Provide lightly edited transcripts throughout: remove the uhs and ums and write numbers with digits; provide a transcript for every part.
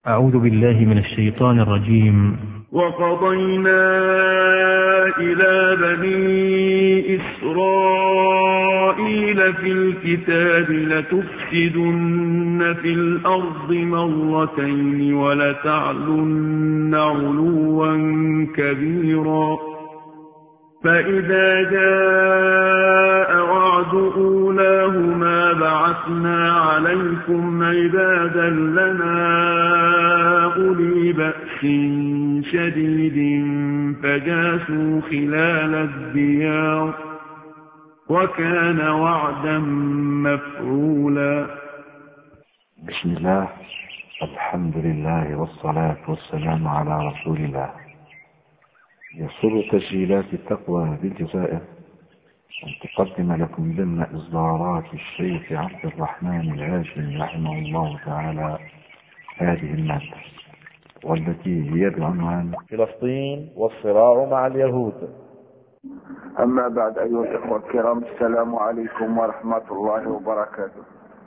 أعوذ بالله من الشيطان الرجيم. وقضينا إلى بني إسرائيل في الكتاب لتفسدن في الأرض مرتين ولتعلن علوا كبيرا فإذا جاء وعد أولاهما بعثنا عليكم عبادا لنا أولي بأس شديد فجاسوا خلال الديار وكان وعدا مفعولا. بسم الله، الحمد لله والصلاة والسلام على رسول الله. يسر تسجيلات التقوى بالجزائر أن تقدم لكم ضمن إصدارات الشيخ عبد الرحمن الهاشمي رحمه الله تعالى هذه المادة، والتي هي بعنوان فلسطين والصراع مع اليهود. أما بعد، أيها الإخوة الكرام، السلام عليكم ورحمة الله وبركاته.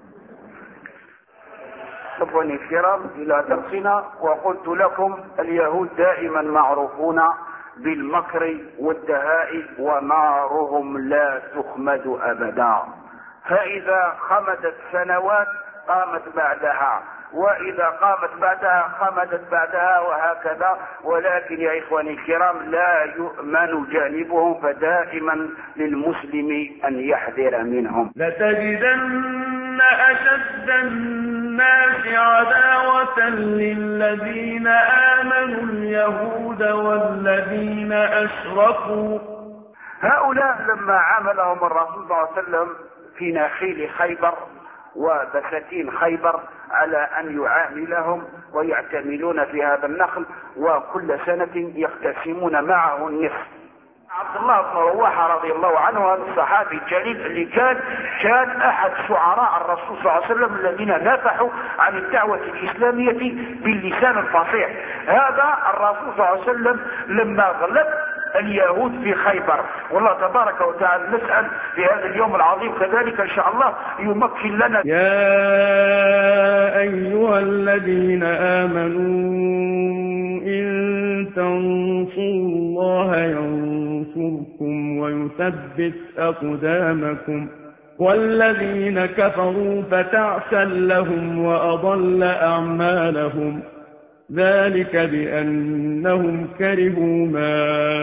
إخواني الكرام، إلى درسنا. وقلت لكم اليهود دائما معروفون بالمكر والدهاء ونارهم لا تخمد أبدا، فإذا خمدت سنوات قامت بعدها، وإذا قامت بعدها خمدت بعدها، وهكذا. ولكن يا إخواني الكرام لا يؤمن جانبهم، فدائما للمسلم أن يحذر منهم. لتجدن أشد الناس عداوة للذين آمنوا اليهود والذين أشركوا. هؤلاء لما عاملهم الرسول صلى الله عليه وسلم في نخيل خيبر وبساتين خيبر على أن يعاملهم ويعتملون في هذا النخل، وكل سنة يقتسمون معه النصف. عبد الله بن رواحة رضي الله عنه، هذا الصحابي الجليل اللي كان أحد شعراء الرسول صلى الله عليه وسلم الذين نافحوا عن الدعوة الإسلامية باللسان الفصيح. هذا الرسول صلى الله عليه وسلم لما غلب اليهود في خيبر، والله تبارك وتعالى نسأل في هذا اليوم العظيم كذلك إن شاء الله يمكن لنا. يا أيها الذين آمنوا إن تنصروا الله ينصركم ويثبت أقدامكم، والذين كفروا فتعسا لهم وأضل أعمالهم، ذلك بأنهم كرهوا ما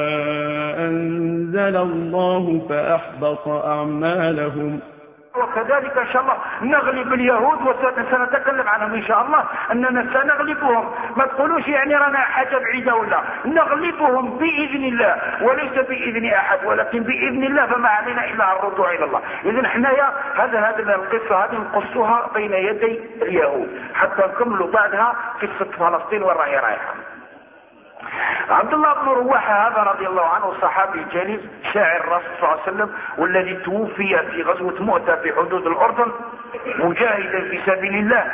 أنزل الله فأحبط أعمالهم. وكذلك إن شاء الله نغلب اليهود، وسنتكلم عنهم إن شاء الله أننا سنغلبهم. ما تقولوش يعني رانا حاجة بعيدة، ولا نغلبهم بإذن الله، وليس بإذن أحد، ولكن بإذن الله، فما علينا إلا الرجوع إلى الله. إذن حنايا هذا القصة هذه نقصها بين يدي اليهود حتى نكملوا بعدها قصة فلسطين وين راهي رايحة. عبد الله بن رواحة هذا رضي الله عنه صحابي جليل شاعر الرسول صلى الله عليه وسلم، والذي توفي في غزوة مؤتة في حدود الأردن مجاهدا في سبيل الله.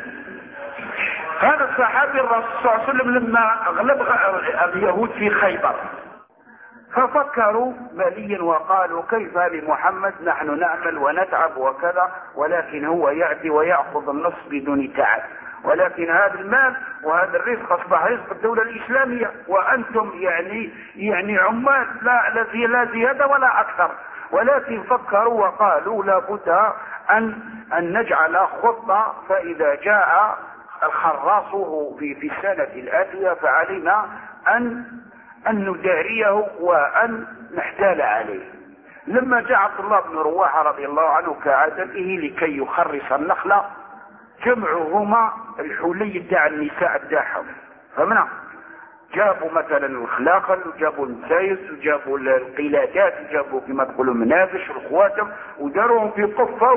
هذا الصحابي الرسول صلى الله عليه وسلم لما غلب اليهود في خيبر ففكروا ماليا وقالوا كيف لمحمد نحن نعمل ونتعب وكذا، ولكن هو يأتي ويأخذ النصف بدون تعب، ولكن هذا المال وهذا الرزق أصبح رزق الدولة الإسلامية، وأنتم يعني عمال لا زيادة ولا أكثر. ولكن فكروا وقالوا لابد أن نجعل خطة، فإذا جاء الخراص في السنة الآتية فعلينا أن نداريه وأن نحتال عليه. لما جاء عبد الله بن رواحة رضي الله عنه كعادته لكي يخرص النخلة، جمعهما الحلي تاع النساء تاعهم، فمنا جابوا مثلا الخلاقل، وجابوا النسايس، وجابوا القلادات، وجابوا كما تقولوا منافش والخواتم، وداروهم في قفة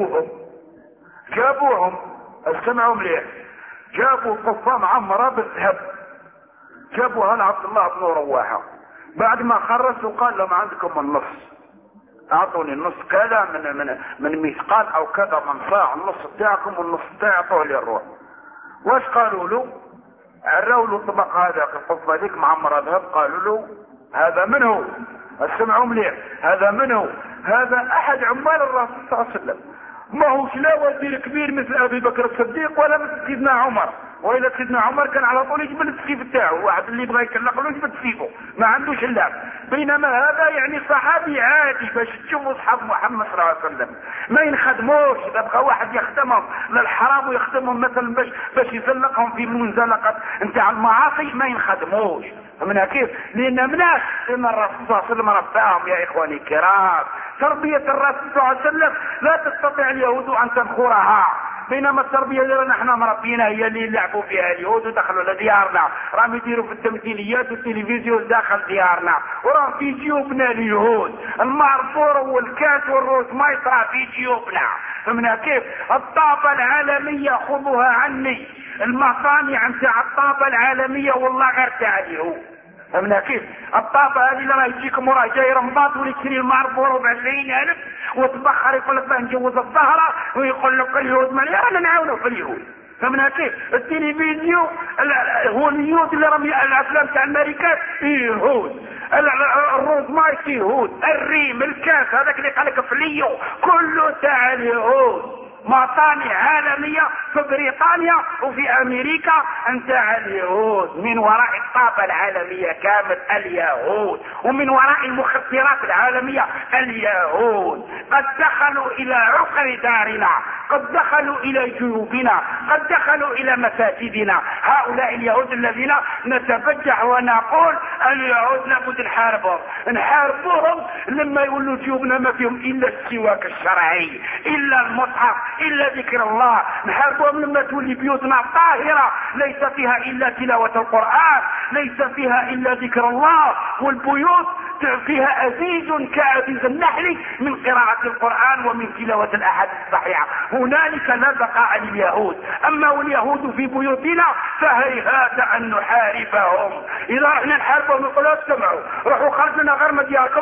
وجابوهم استمعوا مليح، جابوا قفة معمرة بالذهب، جابوها لعبد الله بن رواحة. بعد ما خرسوا قال لهم عندكم النص، اعطوني النص كذا من مثقال او كذا من صاع، النص بتاعكم والنص بتاعي اعطوه لي الروح. واش قالوا له؟ عراوا له الطبق هذا القفه ذيك معمره ذهب، قالوا له هذا منه، اسمعوا مليح، هذا منه، هذا احد عمال الرسول صلى الله عليه وسلم، ما هوش لا وزير كبير مثل ابي بكر الصديق ولا مثل سيدنا عمر، وإلا سيدنا عمر كان على طول يجبل السيف بتاعه، واحد اللي يبغى يكلق له يجبل سيفه ما عندوش اللعب. بينما هذا يعني صحابي عادي باش تشوفوا اصحاب محمد صلى الله عليه وسلم ما ينخدموش. اذا بغى واحد يخدمهم للحرام ويخدمهم مثلا باش يزلقهم في منزلقه نتاع المعاصي ما ينخدموش. فمنها كيف؟ لان مناش ان الرسول صلى الله عليه وسلم رباهم يا اخواني الكرام. تربيه الرسول صلى الله عليه وسلم لا تستطيع اليهود ان تنخرها، بينما التربيه اللي نحن مربينا هي اللي يلعبوا فيها اليهود ودخلوا لديارنا، راهم يديروا في التمثيليات والتلفزيون داخل ديارنا، وراه في جيوبنا اليهود. المعرفور والكاس والروس ما يطرى في جيوبنا. فمنها كيف؟ الطابة العالمية خذوها عني، المصانع نتاع الطابة العالمية والله غير تاع اليهود. فمنها كيف؟ الطابة هذه لما يجيكم وراه جاي رمضان ويشتري المعرفور ب20,000 وتبخر يقول لك باه نجوز الظهرة ويقول لك اليهود مليان نعاونوا في اليهود. فمنها كيف؟ التلفزيون هو اليهود اللي رمي الافلام تاع الامريكان يهود، الروز مايك يهود، الريم الكاس هذاك اللي قالك فليو كله تاع اليهود. مصانع عالمية في بريطانيا وفي امريكا نتاع اليهود، من وراء الطابة العالمية كامل اليهود، ومن وراء المخدرات العالمية اليهود. قد دخلوا الى عقر دارنا، قد دخلوا الى جيوبنا، قد دخلوا الى مساجدنا. هؤلاء اليهود الذين نتبجح ونقول اليهود لابد نحاربوهم لما يولوا جيوبنا ما فيهم الا السواك الشرعي، الا المصحف، الا ذكر الله. نحاربوهم لما تولي بيوتنا طاهرة ليس فيها الا تلاوة القرآن، ليس فيها الا ذكر الله، والبيوت فيها أزيز كأزيز النحل من قراءة القرآن ومن تلاوة الأحاديث الصحيحة. هنالك لا بقاء لليهود. أما واليهود في بيوتنا فهيهات أن نحاربهم. إذا رحنا نحاربهم يقولوا استمعوا روحوا خرجنا غير مدياركم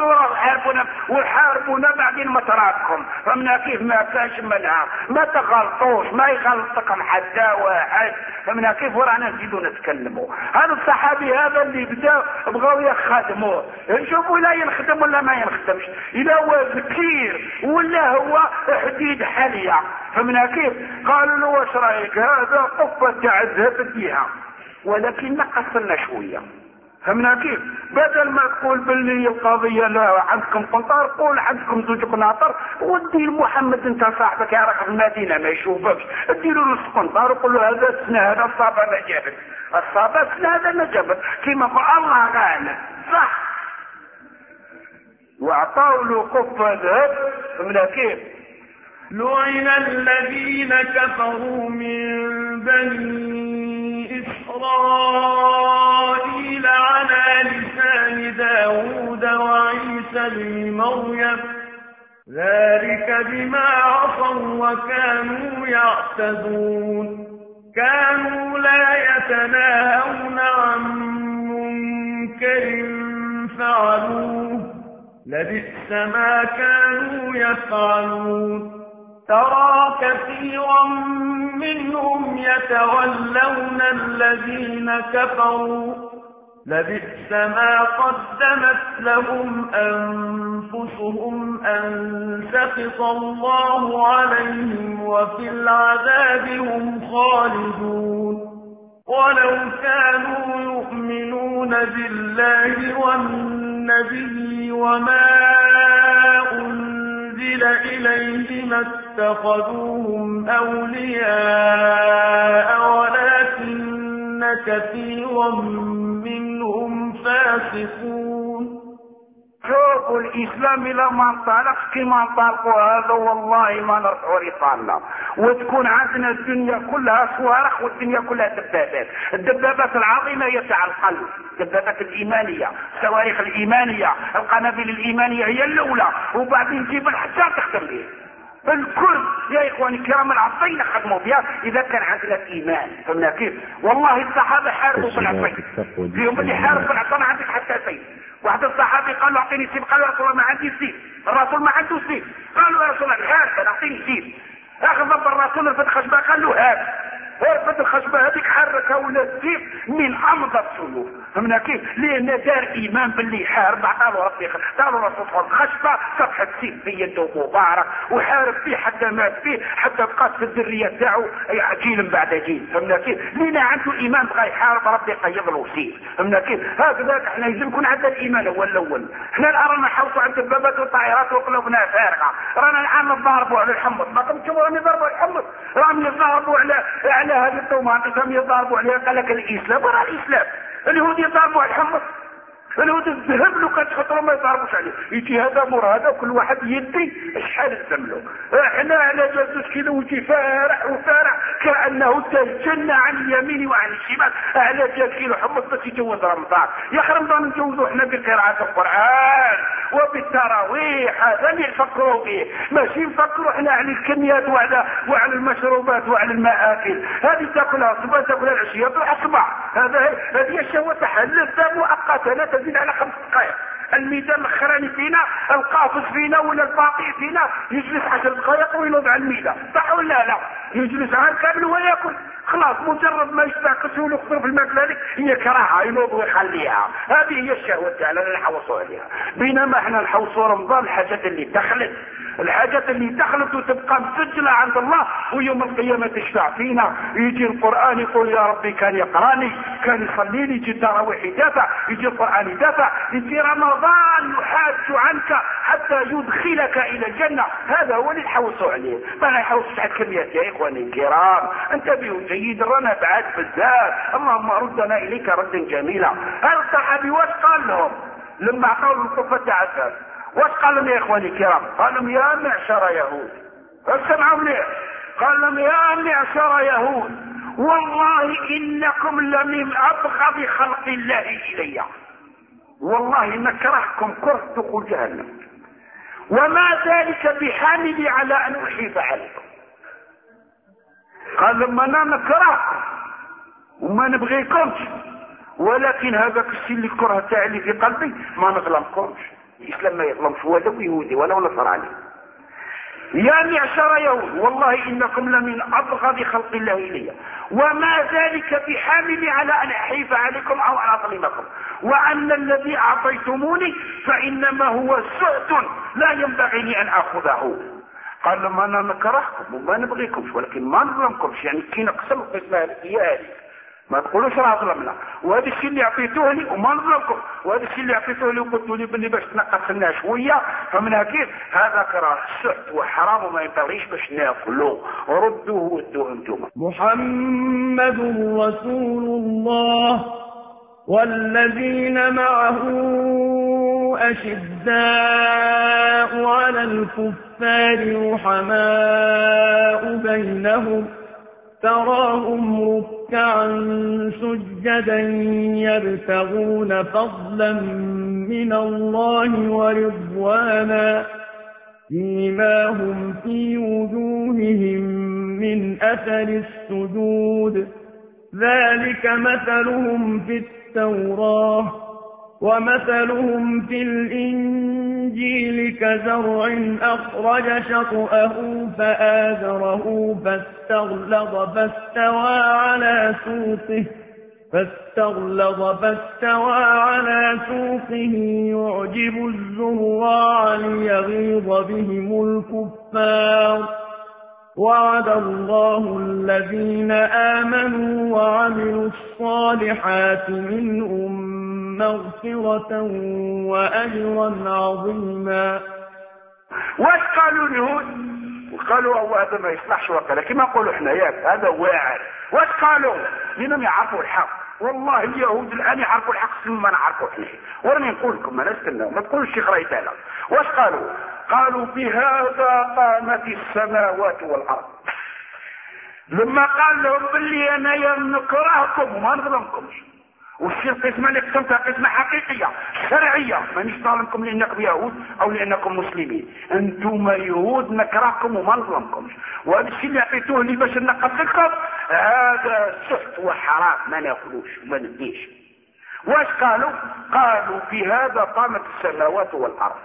وحاربونا بعدين ما تراكم. فمنا كيف؟ ما كاش منها، ما تغلطوش، ما يغلطكم حتى واحد. فمنا كيف؟ ورانا نزيدوا نتكلموا. هذا الصحابي هذا اللي بدا بغاو يخدموه، شوفوا لا ينخدم ولا ما ينخدمش، إذا هو ذكير ولا هو حديد حالية. فمنا كيف؟ قالوا له واش رايك هذا قفة تاع الذهب اديها، ولكن نقصنا شوية. فمنا كيف؟ بدل ما تقول باللي القضية لا عندكم قنطار قول عندكم زوج قناطر ودي محمد انت صاحبك يا راك في المدينة ما يشوفكش، اديله نص قنطار وقول له هذا السنة هذا الصابة ما جابت، الصابة السنة هذا ما جابت، كيما قال الله غالب صح. واعطوا له قفة ذهب. فمنا كيف؟ لعن الذين كفروا من بني إسرائيل على لسان داود وعيسى بن مريم ذلك بما عصوا وكانوا يعتدون كانوا لا يتناهون عن منكر فعلوه لبئس ما كانوا يفعلون ترى كثيرا منهم يتولون الذين كفروا لبئس ما قدمت لهم أنفسهم أن سخط الله عليهم وفي العذاب هم خالدون ولو كانوا يؤمنون بالله والنبي وما أنزل إليه ما اتخذوهم أولياء ولكن كثيرا منهم فاسقون. شوفوا الاسلام الى ما انطلق كما انطلقوا هذا والله ما نرفعوا رصالنا وتكون عندنا الدنيا كلها صواريخ والدنيا كلها دبابات. الدبابات العظيمه هي تاع القلب، الدبابات الايمانيه، الصواريخ الايمانيه، القنابل الايمانيه هي الاولى، وبعدين نجيب الحجار تختم به. الكل يا اخواني الكرام العصينا خدموا بها اذا كان عندنا الايمان. فهمنا كيف؟ والله الصحابه حاربوا بالعصي، فيهم اللي حارب بالعصي ما عندك حتى سيف. واحد الصحابي قال له اعطيني سيف، قال له يا رسول الله ما عندي سيف. الرسول ما عنده سيف، قال له يا رسول الله هات اعطيني سيف. اخذ ضب الرسول الفتخ شبه قال له هات، هربت الخشبة هذيك حركها ولا السيف من أمضى السيوف. فهمنا كيف؟ لأن دار إيمان باللي يحارب عطاله ربي عطاله رسول الخشبة صفحة سيف في يده مبارك وحارب فيه حتى مات فيه حتى بقات في الذرية تاعو جيل بعد جيل. فهمنا كيف؟ لأن عنده إيمان بغى يحارب ربي يقيض له سيف. فهمنا كيف؟ هكذا احنا لازم يكون عندنا الإيمان هو الأول. احنا الآن رانا نحوطوا عند الدبابات والطائرات وقلوبنا فارغة. رانا الآن نضاربوا على الحمص ما تشوفوا رانا نضربوا الحمص رانا نضاربوا على هذه الطوماطم هم يضاربوا عليها. قال لك الإسلام ورا الإسلام اليهود يضاربوا على الحمص اليهود الذهب لو كان تحطوا ما يضاربوش عليه. يجي هذا مر هذا وكل واحد يدي شحال الزملو. احنا على جالس كذا ويجي فارح وفارح كأنه الجنة عن اليمين وعن الشمال. على جال كيلو حمص بس يجوز رمضان. يا اخي رمضان نجوزوا احنا بقراءة القرآن وبالتراويح هذا اللي نفكروا به. ماشي نفكروا احنا على الكميات وعلى المشروبات وعلى المآكل. هذه تاكلها الصباح تاكلها العشية بالأصبع. هذه الشهوة تحلل مؤقتة لا تزيد على 5 دقائق. الميدان الاخراني فينا القافز فينا ولا الباقي فينا يجلس 10 دقائق وينوض على الميدان صح ولا لا؟ يجلس عام كامل وياكل خلاص مجرد ما يشبع كسول ويخطر في الماكله هذيك هي كراهه ينوض ويخليها. هذه هي الشهوه تاعنا نحوصوا عليها. بينما احنا نحوصوا رمضان الحاجات اللي دخلت وتبقى مسجله عند الله ويوم القيامه تشفع فينا. يجي القران يقول يا ربي كان يقراني كان يصلي لي يجي التراويح يدافع يجي القران يدافع يجي رمضان يحاج عنك حتى يدخلك الى الجنه. هذا هو اللي نحوصوا عليه. ما نحوصش على الكميات يا اخواني الكرام. انتبهوا جيد رانا بعاد بزاف. اللهم ردنا اليك ردا جميلا. هذا الصحابي واش قال لهم لما عطاوا الكفه تاع الزاد؟ واش قال لهم يا اخواني الكرام؟ قال لهم يا معشر يهود اسمعوا مليح. قال لهم يا معشر يهود والله انكم لمن ابغض خلق الله الي. والله ان كرهكم كره دخول جهنم وما ذلك بحامل على ان احيف عليكم. قال لما انا نكرهكم وما نبغيكمش ولكن هذاك الشيء اللي الكره تاعي اللي في قلبي ما نظلمكمش. الاسلام ما يظلمش ولا يهودي ولا نصراني. يا معشر يهود والله انكم لمن ابغض خلق الله الي وما ذلك بحامل على ان احيف عليكم او ان اظلمكم وان الذي اعطيتموني فانما هو سؤت لا ينبغي لي ان اخذه. قال لما انا نكرهكم وما نبغيكمش ولكن ما نظلمكمش يعني كي نقسم القسمه هذه ما تقولوش راه ظلمنا وهذا الشيء اللي عطيتوه لي وما نظلمكم وهذا الشيء اللي عطيتوه لي وقلتوا لي باللي باش تنقص لنا شويه فمن كيف هذا كراه سحت وحرام وما ينبغيش باش ناكلوه. ردوه ودوه انتم. محمد رسول الله والذين معه أشداء على الكفار رحماء بينهم تراهم ركعا سجدا يبتغون فضلا من الله ورضوانا سيماهم في وجوههم من أثر السجود ذلك مثلهم في التوراة ومثلهم في الإنجيل كزرع أخرج شطأه فآزره فاستغلظ فاستوى على سوقه يعجب الزراع ليغيظ بهم الكفار. وعد الله الذين آمنوا وعملوا الصالحات منهم مغفرة وأجرا عظيما. واش قالوا اليهود؟ وقالوا هذا ما يصلحش وقال كما نقولوا احنا ياك هذا واعر. واش قالوا؟ لانهم يعرفوا الحق. والله اليهود الان يعرفوا الحق ما نعرفوا احنا. وراني نقول لكم انا استناو ما تقولوش الشيخ راهي تاعنا. واش قالوا؟ قالوا بهذا قامت السماوات والارض. لما قال لهم باللي انا نكرهكم وما نظلمكمش والشيء القسمه اللي قسمتها قسمه حقيقيه شرعيه مانيش ظالمكم لانكم يهود او لانكم مسلمين. انتم يهود نكرهكم وما نظلمكمش وهذا الشيء اللي عطيتوه لي باش نقص لكم هذا سحت وحرام ما ناكلوش وما نديش. واش قالوا؟ قالوا بهذا قامت السماوات والارض.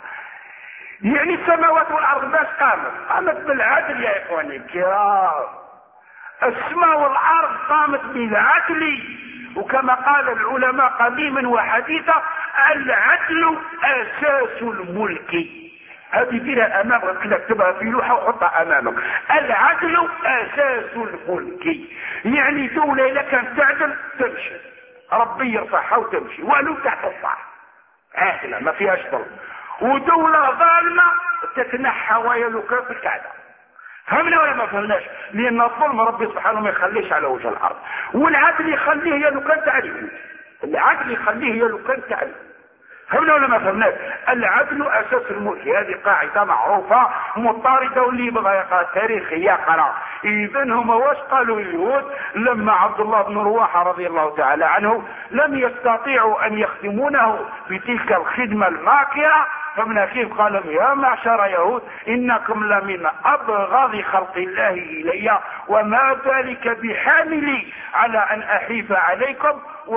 يعني السماوات والارض باش قامت بالعدل يا اخواني الكرام. السماء والارض قامت بالعدل، وكما قال العلماء قديما وحديثا العدل اساس الملك. هذه ديرها امامك كده، اكتبها في لوحه وحطها امامك. العدل اساس الملك، يعني دولة اذا كانت تعدل تمشي، ربي يرفعها وتمشي ولو تحت الصح عادلة ما فيهاش ظلم، ودولة ظالمة تتنحى ويلوكا في الكعبة. فهمنا ولا ما فهمناش؟ لان الظلم ربي سبحانه ما يخليش على وجه الارض، والعدل يخليه يلو كان تعليم، العدل يخليه يلو كان تعليم. فهمنا ولا ما فهمناش؟ العدل اساس الملك، هذه قاعده معروفه مضطرده، واللي يبغى يقرا التاريخ يقرا. اذا هما واش قالوا اليهود لما عبد الله بن رواحه رضي الله تعالى عنه لم يستطيعوا ان يخدمونه في تلك الخدمه الماكره؟ فمن كيف قال يا معشر يهود انكم لمن ابغض خلق الله الي، وما ذلك بحاملي على ان احيف عليكم،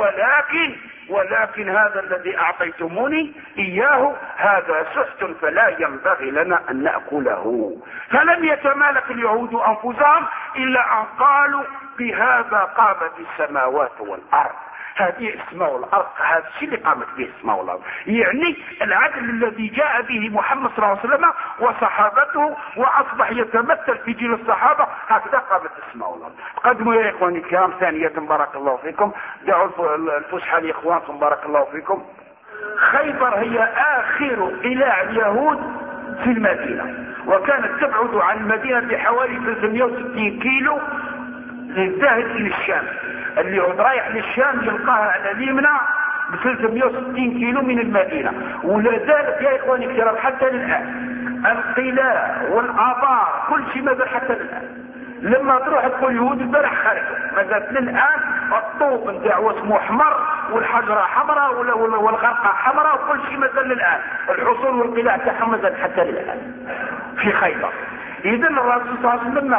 ولكن هذا الذي اعطيتموني اياه هذا سحت فلا ينبغي لنا ان ناكله. فلم يتمالك اليهود انفسهم الا ان قالوا بهذا قامت السماوات والارض. هذه السماء والارض، هذا الشيء اللي قامت به السماء والارض، يعني العدل الذي جاء به محمد صلى الله عليه وسلم وصحابته واصبح يتمثل في جيل الصحابه، هكذا قامت السماء والارض. قدموا يا اخواني الكرام ثانيه بارك الله فيكم، دعوا الفسحه لاخوانكم بارك الله فيكم. خيبر هي اخر قلاع اليهود في المدينه، وكانت تبعد عن المدينه بحوالي 360 كيلو للذهب الى الشام. اللي هو رايح للشام يلقاها على اليمنى ب 360 كيلو من المدينة. ولا زالت يا اخواني الكرام حتى الان القلاع والابار كل شيء ما زال حتى الان. لما تروح تقول يهود البارح خرجوا، ما زالت للان الطوب نتاعو اسمه احمر والحجره حمراء والغرقه حمراء وكل شيء ما زال للان، الحصول والقلاع تاعهم ما زال حتى الان في خيبر. اذا الرسول صلى الله عليه وسلم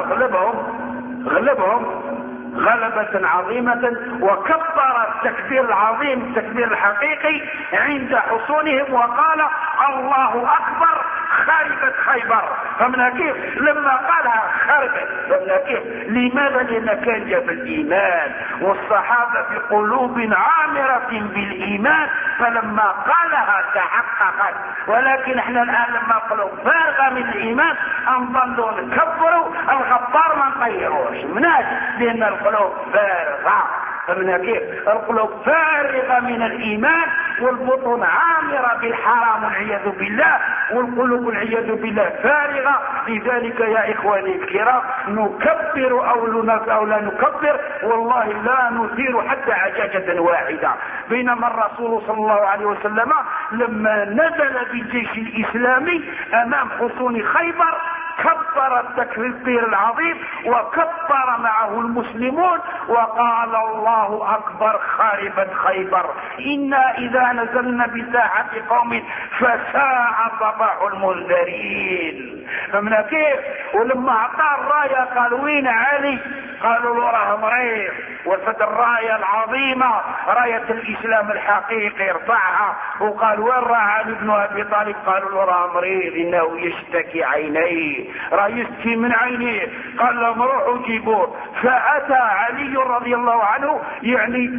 غلبهم غلبة عظيمة، وكبر التكبير العظيم التكبير الحقيقي عند حصونهم وقال الله أكبر خربت خيبر. فمن كيف لما قالها خربت؟ فمن كيف؟ لماذا؟ لأن كان جاء بالإيمان والصحابة بقلوب عامرة بالإيمان، فلما قالها تحققت. ولكن احنا الآن لما قلوب فارغة من الإيمان نظلوا نكبروا الغفار ما نطيروش مناش، لأن القلوب فارغة. فمن كيف؟ القلوب فارغة من الإيمان والبطون عامرة بالحرام والعياذ بالله، والقلوب والعياذ بالله فارغة. لذلك يا إخواني الكرام نكبر أو لا نكبر، والله لا نثير حتى عجاجة واحدة. بينما الرسول صلى الله عليه وسلم لما نزل بالجيش الإسلامي أمام حصون خيبر كبر التكبير العظيم وكبر معه المسلمون وقال الله أكبر خاربت خيبر. إنا إذا نزلنا بساحة قوم فساء صباح المنذرين. فمن كيف؟ ولما أعطاه الراية قالوا وين علي؟ قالوا له راه مريض، وفد الراية العظيمة راية الإسلام الحقيقي ارفعها. وقال وين راه علي بن أبي طالب؟ قالوا له راه مريض إنه يشتكي عينيه، راه يشتكي من عينيه. قال لهم روحوا جيبوه. فأتى علي رضي الله عنه يعني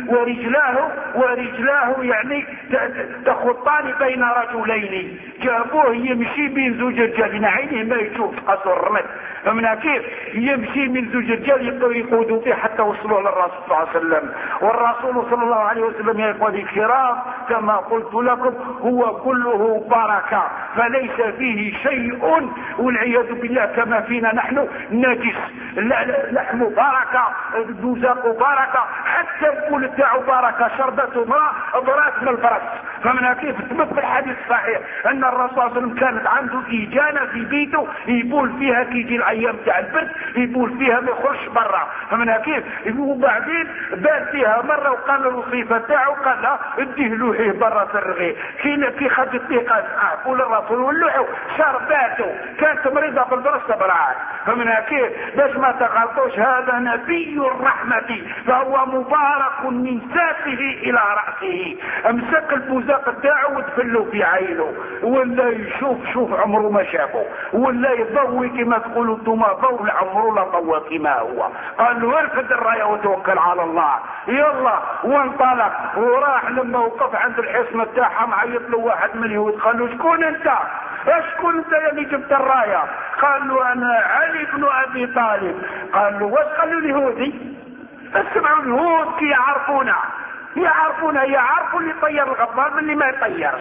ورجلاه يعني تخطان بين رجلين، جابوه يمشي بين زوج رجال عينيه ما يشوف قصر الرمد. فمن كيف؟ يمشي من زوج رجال يقودوا فيه حتى وصلوا للرسول صلى الله عليه وسلم. والرسول صلى الله عليه وسلم يا اخواني الكرام كما قلت لكم هو كله بركه، فليس فيه شيء والعياذ بالله كما فينا نحن نجس. لحم بركه، دوزاق بركه، حتى البول تاعو بركه، شربته ماء ضرات من البرد. فمن كيف؟ ثبت في الحديث الصحيح ان الرسول صلى الله عليه وسلم كانت عنده إجانة في بيته يبول فيها كي يجي الايام تاع البرد يبول فيها ما يخرجش برا. فمن كيف؟ وبعدين بات فيها مره وقال له الوصيفه تاعو قال له اديه لوحيه برا في الرغيف. كي خدت فيه قال قول الرسول واللوحه شرباته كانت مريضه بالبرصه بالعاد. فمن كيف؟ باش ما تغلطوش هذا نبي الرحمه فهو مبارك من ساقه الى رأسه. امسك البزاق تاعو ودفلو في عينه ولا يشوف عمره ما شافه، ولا يضوي كما تقولوا انتما ضوء عمره لا ضوى كما هو. قال له ارفد الرايه وتوكل على الله، يلا وانطلق وراح. لما وقف عند الحصن تاعها معيط له واحد من اليهود، قال له شكون انت؟ شكون انت اللي جبت الرايه؟ قال له انا علي بن ابي طالب. قال له واش قال له اليهودي؟ اسمعوا اليهود كي يعرفونا يعرفوا اللي طير الغبار من اللي ما يطيرش،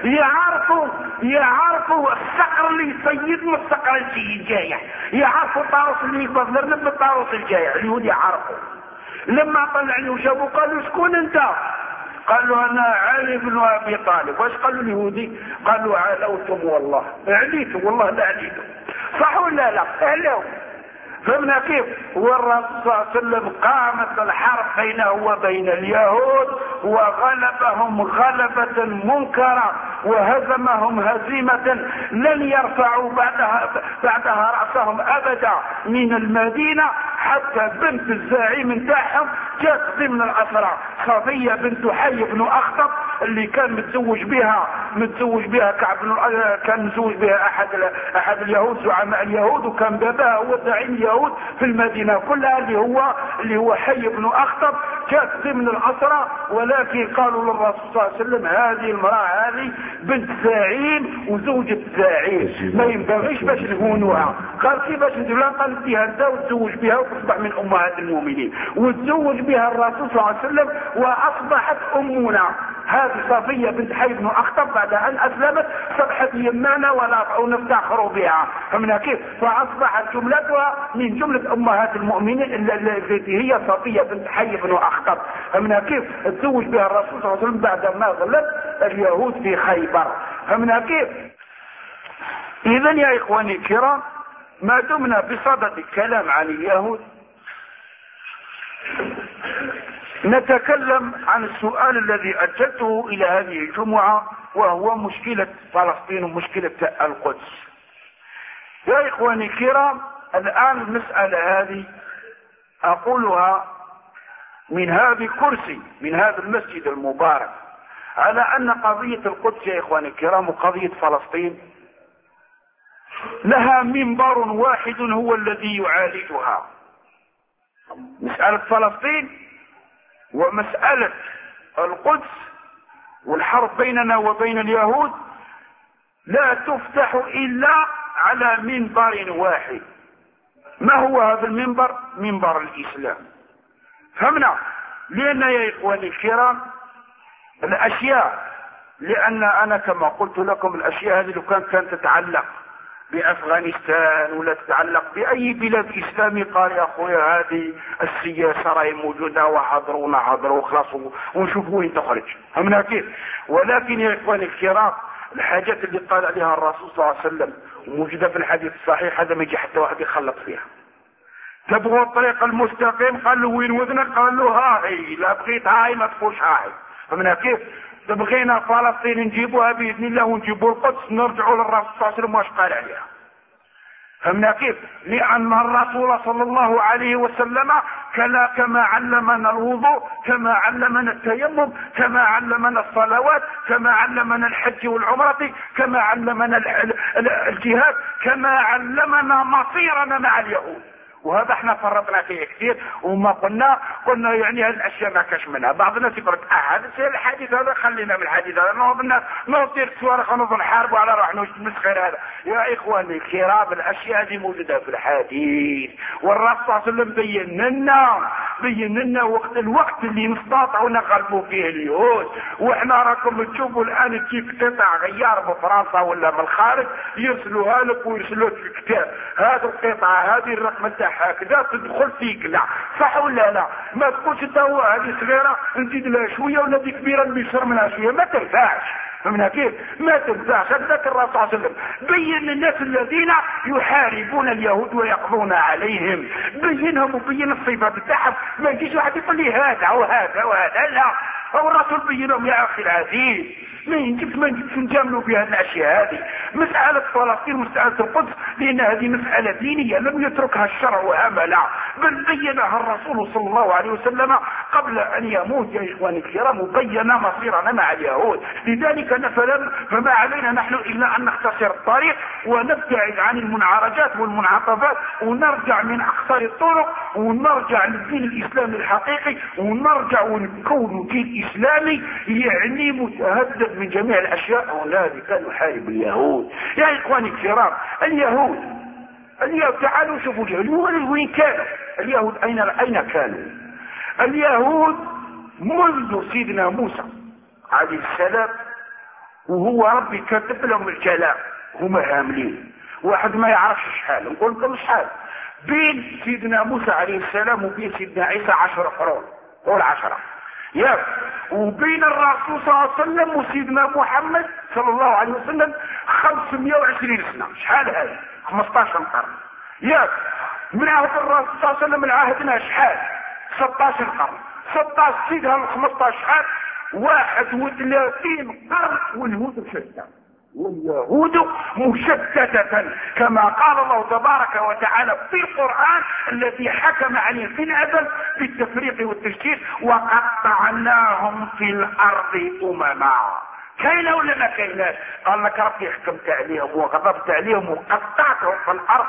يعرفوا الصقر اللي يصيد من الصقر الجايع، يعرفوا الطاروس اللي يقبض الارنب من الطاروس الجايع. اليهود يعرفوا. لما طلعني وشافوا قال له شكون انت؟ قال له انا علي بن ابي طالب. واش قال له اليهودي؟ قال له علوتم والله، عليتم والله لا عليتم. صح ولا لا؟ علوا. فهمنا كيف؟ والرسول صلى الله عليه وسلم قامت الحرب بينه وبين اليهود وغلبهم غلبة منكرة وهزمهم هزيمة لن يرفعوا بعدها رأسهم أبدا من المدينة، حتى بنت الزعيم نتاعهم جات ضمن الأسرى، صفية بنت حي بن أخطب اللي كان متزوج بها كعب كان متزوج بها أحد اليهود زعماء اليهود، وكان باباها هو زعيم اليهود في المدينة كلها اللي هو حي بن أخطب، جات ضمن الأسرى. ولكن قالوا للرسول صلى الله عليه وسلم هذه المرأة هذه بنت زعيم وزوجة زعيم ما ينبغيش باش نهونوها. قال كيفاش نديرها؟ قال اديها انت وتزوج بها وتصبح من امهات المؤمنين. وتزوج بها الرسول صلى الله عليه وسلم واصبحت امنا هذه صفية بنت حي بن أخطب. بعد ان اسلمت صبحت يمانا ونفتخر بها. فمن كيف؟ فاصبحت جملتها من جملة امهات المؤمنين التي هي صفية بنت حي بن أخطب. فمن كيف؟ تزوج بها الرسول صلى الله عليه وسلم بعد ما غلب اليهود في خيبر. فمن كيف؟ اذا يا اخواني الكرام، ما دمنا بصدد الكلام عن اليهود نتكلم عن السؤال الذي أجلته إلى هذه الجمعة، وهو مشكلة فلسطين ومشكلة القدس. يا إخواني الكرام، الآن المسألة هذه أقولها من هذا الكرسي من هذا المسجد المبارك، على أن قضية القدس يا إخواني الكرام وقضية فلسطين لها منبر واحد هو الذي يعالجها. مسألة فلسطين ومسألة القدس والحرب بيننا وبين اليهود لا تفتح إلا على منبر واحد. ما هو هذا المنبر؟ منبر الإسلام. فهمنا؟ لأن يا إخواني الكرام الأشياء، لأن أنا كما قلت لكم الأشياء هذه لو كانت تتعلق بأفغانستان ولا تتعلق بأي بلاد إسلامي قال يا أخويا هذه السياسة راهي موجودة وحضروا خلاص ونشوفوا وين تخرج. فهمنا كيف؟ ولكن يا إخواني الكرام الحاجات اللي قال عليها الرسول صلى الله عليه وسلم موجودة في الحديث الصحيح، هذا ما يجي حتى واحد يخلط فيها. تبغوا الطريق المستقيم؟ قال له وين وذنك؟ قال له هاي، لا بغيت هاي ما تقولش هاي. فهمنا كيف؟ بغينا فلسطين نجيبوها بإذن الله ونجيبوا القدس نرجعوا للرسول صلى الله عليه وسلم واش قال عليها. فهمنا كيف؟ لأن الرسول صلى الله عليه وسلم كما علمنا الوضوء، كما علمنا التيمم، كما علمنا الصلوات، كما علمنا الحج والعمرة، كما علمنا الجهاد، كما علمنا مصيرنا مع اليهود. وهذا احنا فرطنا فيه كثير وما قلنا يعني هذه الاشياء ما كاش منها. بعض الناس يقول هذا الحديث هذا خلينا من الحديث هذا نصير صواريخ ونظن نحاربوا على روحنا نسخر هذا. يا اخواني الكرام الاشياء هذه موجوده في الحديث، والرسول صلى الله عليه وسلم بين لنا الوقت اللي نستطيعوا نغلبوا فيه اليهود. واحنا راكم تشوفوا الان تجيب قطع غيار بفرنسا ولا من الخارج يرسلوها لك ويرسلوها في الكتاب، هذه القطعه هذه الرقم تاعها هكذا تدخل فيك. لا صح ولا لا؟ ما تقولش انت هو هذه صغيره نزيد لها شويه ولا دي كبيره نبيشر منها شويه، ما تنفعش. فهمنا كيف؟ ما تنفعش. هذاك الرسول صلى الله عليه وسلم بين للناس الذين يحاربون اليهود ويقضون عليهم، بينهم وبين الصفات بتاعهم. ما يجيش واحد يقول لي هذا وهذا وهذا، لا، هو الرسول بينهم يا اخي العزيز. ما ينجبش نجاملوا في هذه الاشياء هذه. مسألة فلسطين ومسألة القدس لان هذه مسألة دينية لم يتركها الشرع وهملها، بل بينها الرسول صلى الله عليه وسلم قبل ان يموت يا اخواني الكرام، وبين مصيرنا مع اليهود. لذلك فما علينا نحن الا ان نختصر الطريق ونبتعد عن المنعرجات والمنعطفات، ونرجع من اقصر الطرق، ونرجع للدين الاسلامي الحقيقي، ونرجع ونكون دين اسلامي يعني متهدد من جميع الاشياء. وذلك نحارب اليهود يا اخواني الكرام. اليهود تعالوا شوفوا اليهود وين كانوا. اليهود اين كانوا؟ اليهود منذ سيدنا موسى عليه السلام وهو ربي كتب لهم الكلام، هما هاملين، واحد ما يعرفش شحال، نقول لكم شحال بين سيدنا موسى عليه السلام وبين سيدنا عيسى 10 قرون، قول 10 ياك، وبين الرسول صلى الله عليه وسلم وسيدنا محمد صلى الله عليه وسلم 520 سنة. شحال هذا؟ 15 قرن ياك. من عهد الرسول صلى الله عليه وسلم لعهدنا شحال؟ 16 قرن. 16 زيدها 15 شحال؟ 31 قرن. واليهود مشتتة، واليهود مشتتة كما قال الله تبارك وتعالى في القرآن الذي حكم عليه في الأزل بالتفريق والتشتيت: وقطعناهم في الأرض أمما. كاينه ولا ما كايناش؟ قال لك ربي حكمت عليهم وغضبت عليهم وقطعتهم في الارض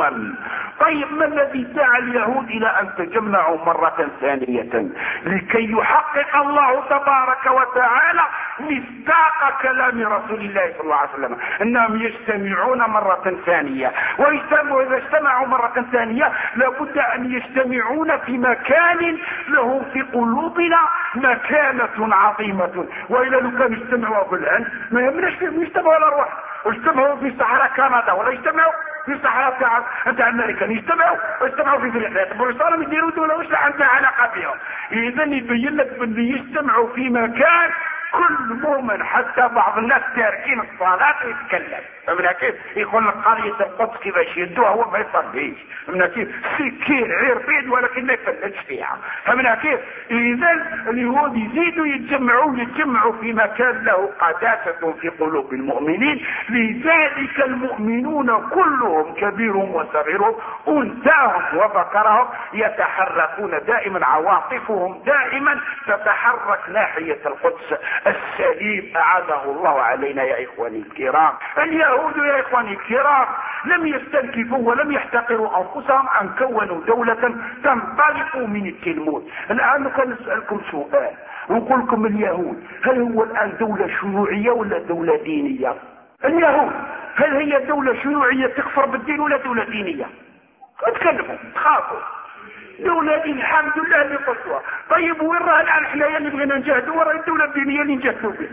طيب ما الذي دعا اليهود الى ان تجمعوا مرة ثانية؟ لكي يحقق الله تبارك وتعالى مصداق كلام رسول الله صلى الله عليه وسلم انهم يجتمعون مرة ثانية. واذا اجتمعوا مرة ثانية لابد ان يجتمعون في مكان له في قلوبنا مكانة عظيمة، والا لو كانوا يجتمعوا في الهند ما يهمناش فيهم يجتمعوا الارواح، واجتمعوا في صحراء كندا ولا يجتمعوا في صحراء تاع امريكا، يجتمعوا في افريقيا. بوليسارهم يديروا دولة واش عندها علاقة بهم. اذا يبين لك باللي يجتمعوا في مكان كل مؤمن حتى بعض الناس تاركين الصلاة يتكلم. فمن كيف يقول لك قرية القدس كيفاش يدوها هو ما يصليش، فمن كيف سكين عير بيد ولكن ما يفلتش فيها. فمن كيف اذا اليهود يزيدوا يتجمعوا في مكان له قداسة في قلوب المؤمنين. لذلك المؤمنون كلهم كبيرهم وصغيرهم انثاهم وذكرهم يتحركون دائما، عواطفهم دائما تتحرك ناحية القدس السليم أعاده الله علينا يا إخواني الكرام. اليهود يا إخواني الكرام لم يستنكفوا ولم يحتقروا أنفسهم أن كونوا دولة تنطلق من التلمود. الآن كان نسألكم سؤال ونقول لكم اليهود هل هو الآن دولة شيوعية ولا دولة دينية؟ اليهود هل هي دولة شيوعية تكفر بالدين ولا دولة دينية؟ اتكلموا تخافوا. دولة دين الحمد لله اللي قصوى. طيب وين راه الآن حنايا اللي بغينا نجاهدوا ورا الدولة الدينية اللي نجاهدوا بها؟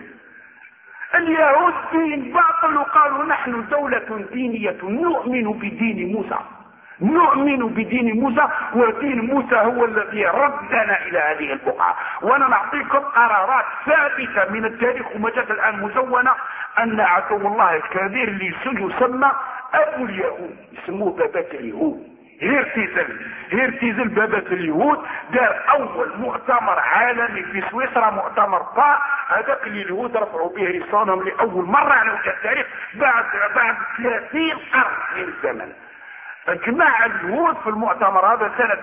اليهود دين باطل وقالوا نحن دولة دينية نؤمن بدين موسى، نؤمن بدين موسى، ودين موسى هو الذي ردنا إلى هذه البقعة. وأنا نعطيكم قرارات ثابتة من التاريخ وما جاءت الآن مزونة أن عدو الله الكبير اللي يسمى أبو اليهود يسموه بابات اليهود هيرتيزل بابات اليهود دار اول مؤتمر عالمي في سويسرا، مؤتمر با هذاك اللي اليهود رفعوا به لسانهم لاول مرة على وجه التاريخ بعد 30 قرن من الزمن. اجماع اليهود في المؤتمر هذا سنة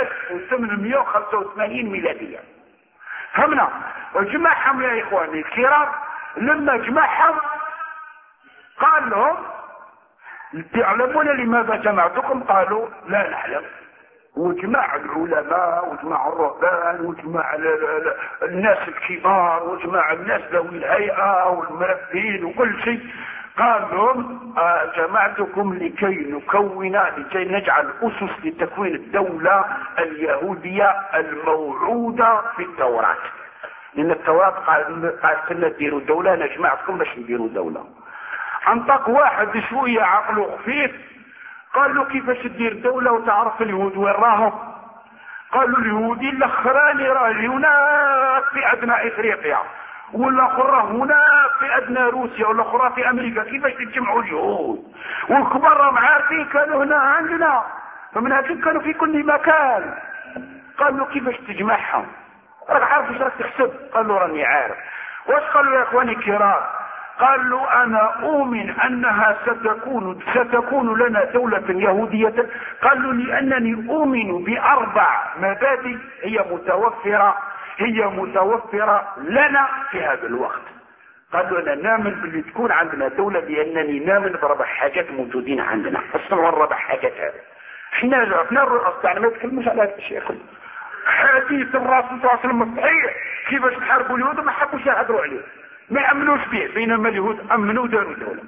1885 ميلادية. فهمنا؟ اجمعهم يا اخواني الكرام. لما اجمعهم قال لهم تعلمون لماذا جمعتكم؟ قالوا لا نعلم. وجمع العلماء وجمع الرهبان وجمع الناس الكبار وجمع الناس ذوي الهيئة والمربين وكل شيء. قال لهم جمعتكم لكي نجعل أسس لتكوين الدولة اليهودية الموعودة في التوراة. لأن التوراة قال كنا ديروا دولة، نجمعتكم باش نديروا دولة. انطق واحد شوية عقله خفيف قال له كيفاش تدير دولة وتعرف اليهود وين راهم؟ قالوا اليهودي الاخراني راه هناك في ادنى افريقيا، والاخر راه هناك في ادنى روسيا والاخرى في امريكا كيفاش تجمعوا اليهود، والكبار راهم عارفين كانوا هنا عندنا، فمن هكذا كانوا في كل مكان. قالوا كيفاش تجمعهم؟ راك عارف ايش راك تحسب؟ قالوا راني عارف. واش قالوا يا اخواني الكرام؟ قالوا انا اؤمن انها ستكون لنا دولة يهودية. قالوا لانني اؤمن باربع مبادئ هي متوفرة لنا في هذا الوقت. قالوا انا نامن باللي تكون عندنا دولة لانني نامن بربع حاجات موجودين عندنا. اسمعوا الربع حاجات هذه. احنا عرفنا الرؤساء تاعنا ما يتكلموش على هذا الشيء. حديث الرسول صلى الله عليه وسلم الصحيح كيفاش تحاربوا اليهود ما حبوش يهضروا عليه، ما يأمنوش به، بينما اليهود أمنوا داروا دولة.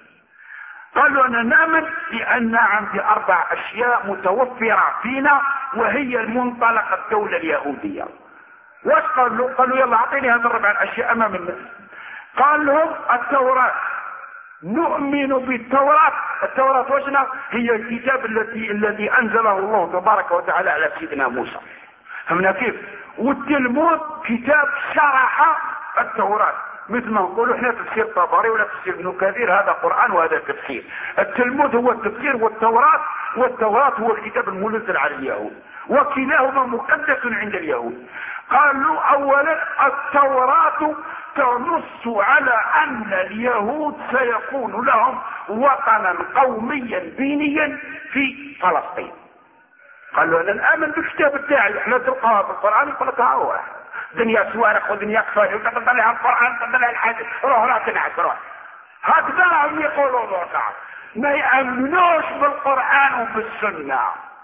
قالوا أنا نؤمن بأن عندي 4 أشياء متوفرة فينا وهي المنطلق الدولة اليهودية. واش قالوا؟ قالوا يلا أعطيني هذه 4 أشياء أمام الناس. قال لهم التوراة، نؤمن بالتوراة. التوراة وشنا؟ هي الكتاب الذي أنزله الله تبارك وتعالى على سيدنا موسى. فهمنا كيف؟ والتلمود كتاب شرح التوراة، مثل ما نقولوا احنا تفسير طبري ولا تفسير ابن كثير، هذا قرآن وهذا تفسير. التلمود هو التفسير، والتوراة هو الكتاب المنزل على اليهود، وكلاهما مقدس عند اليهود. قالوا اولا التوراة تنص على ان اليهود سيكون لهم وطنا قوميا دينيا في فلسطين. قالوا انا نامن بالكتاب بتاعي، احنا تلقاها في القران يقول لك ها هو دنيا سوارق ودنيا كفايه وتطلع على القران تطلع الحديث روح تنعس روح. هكذا هم يقولوا ما يامنوش بالقران وبالسنه.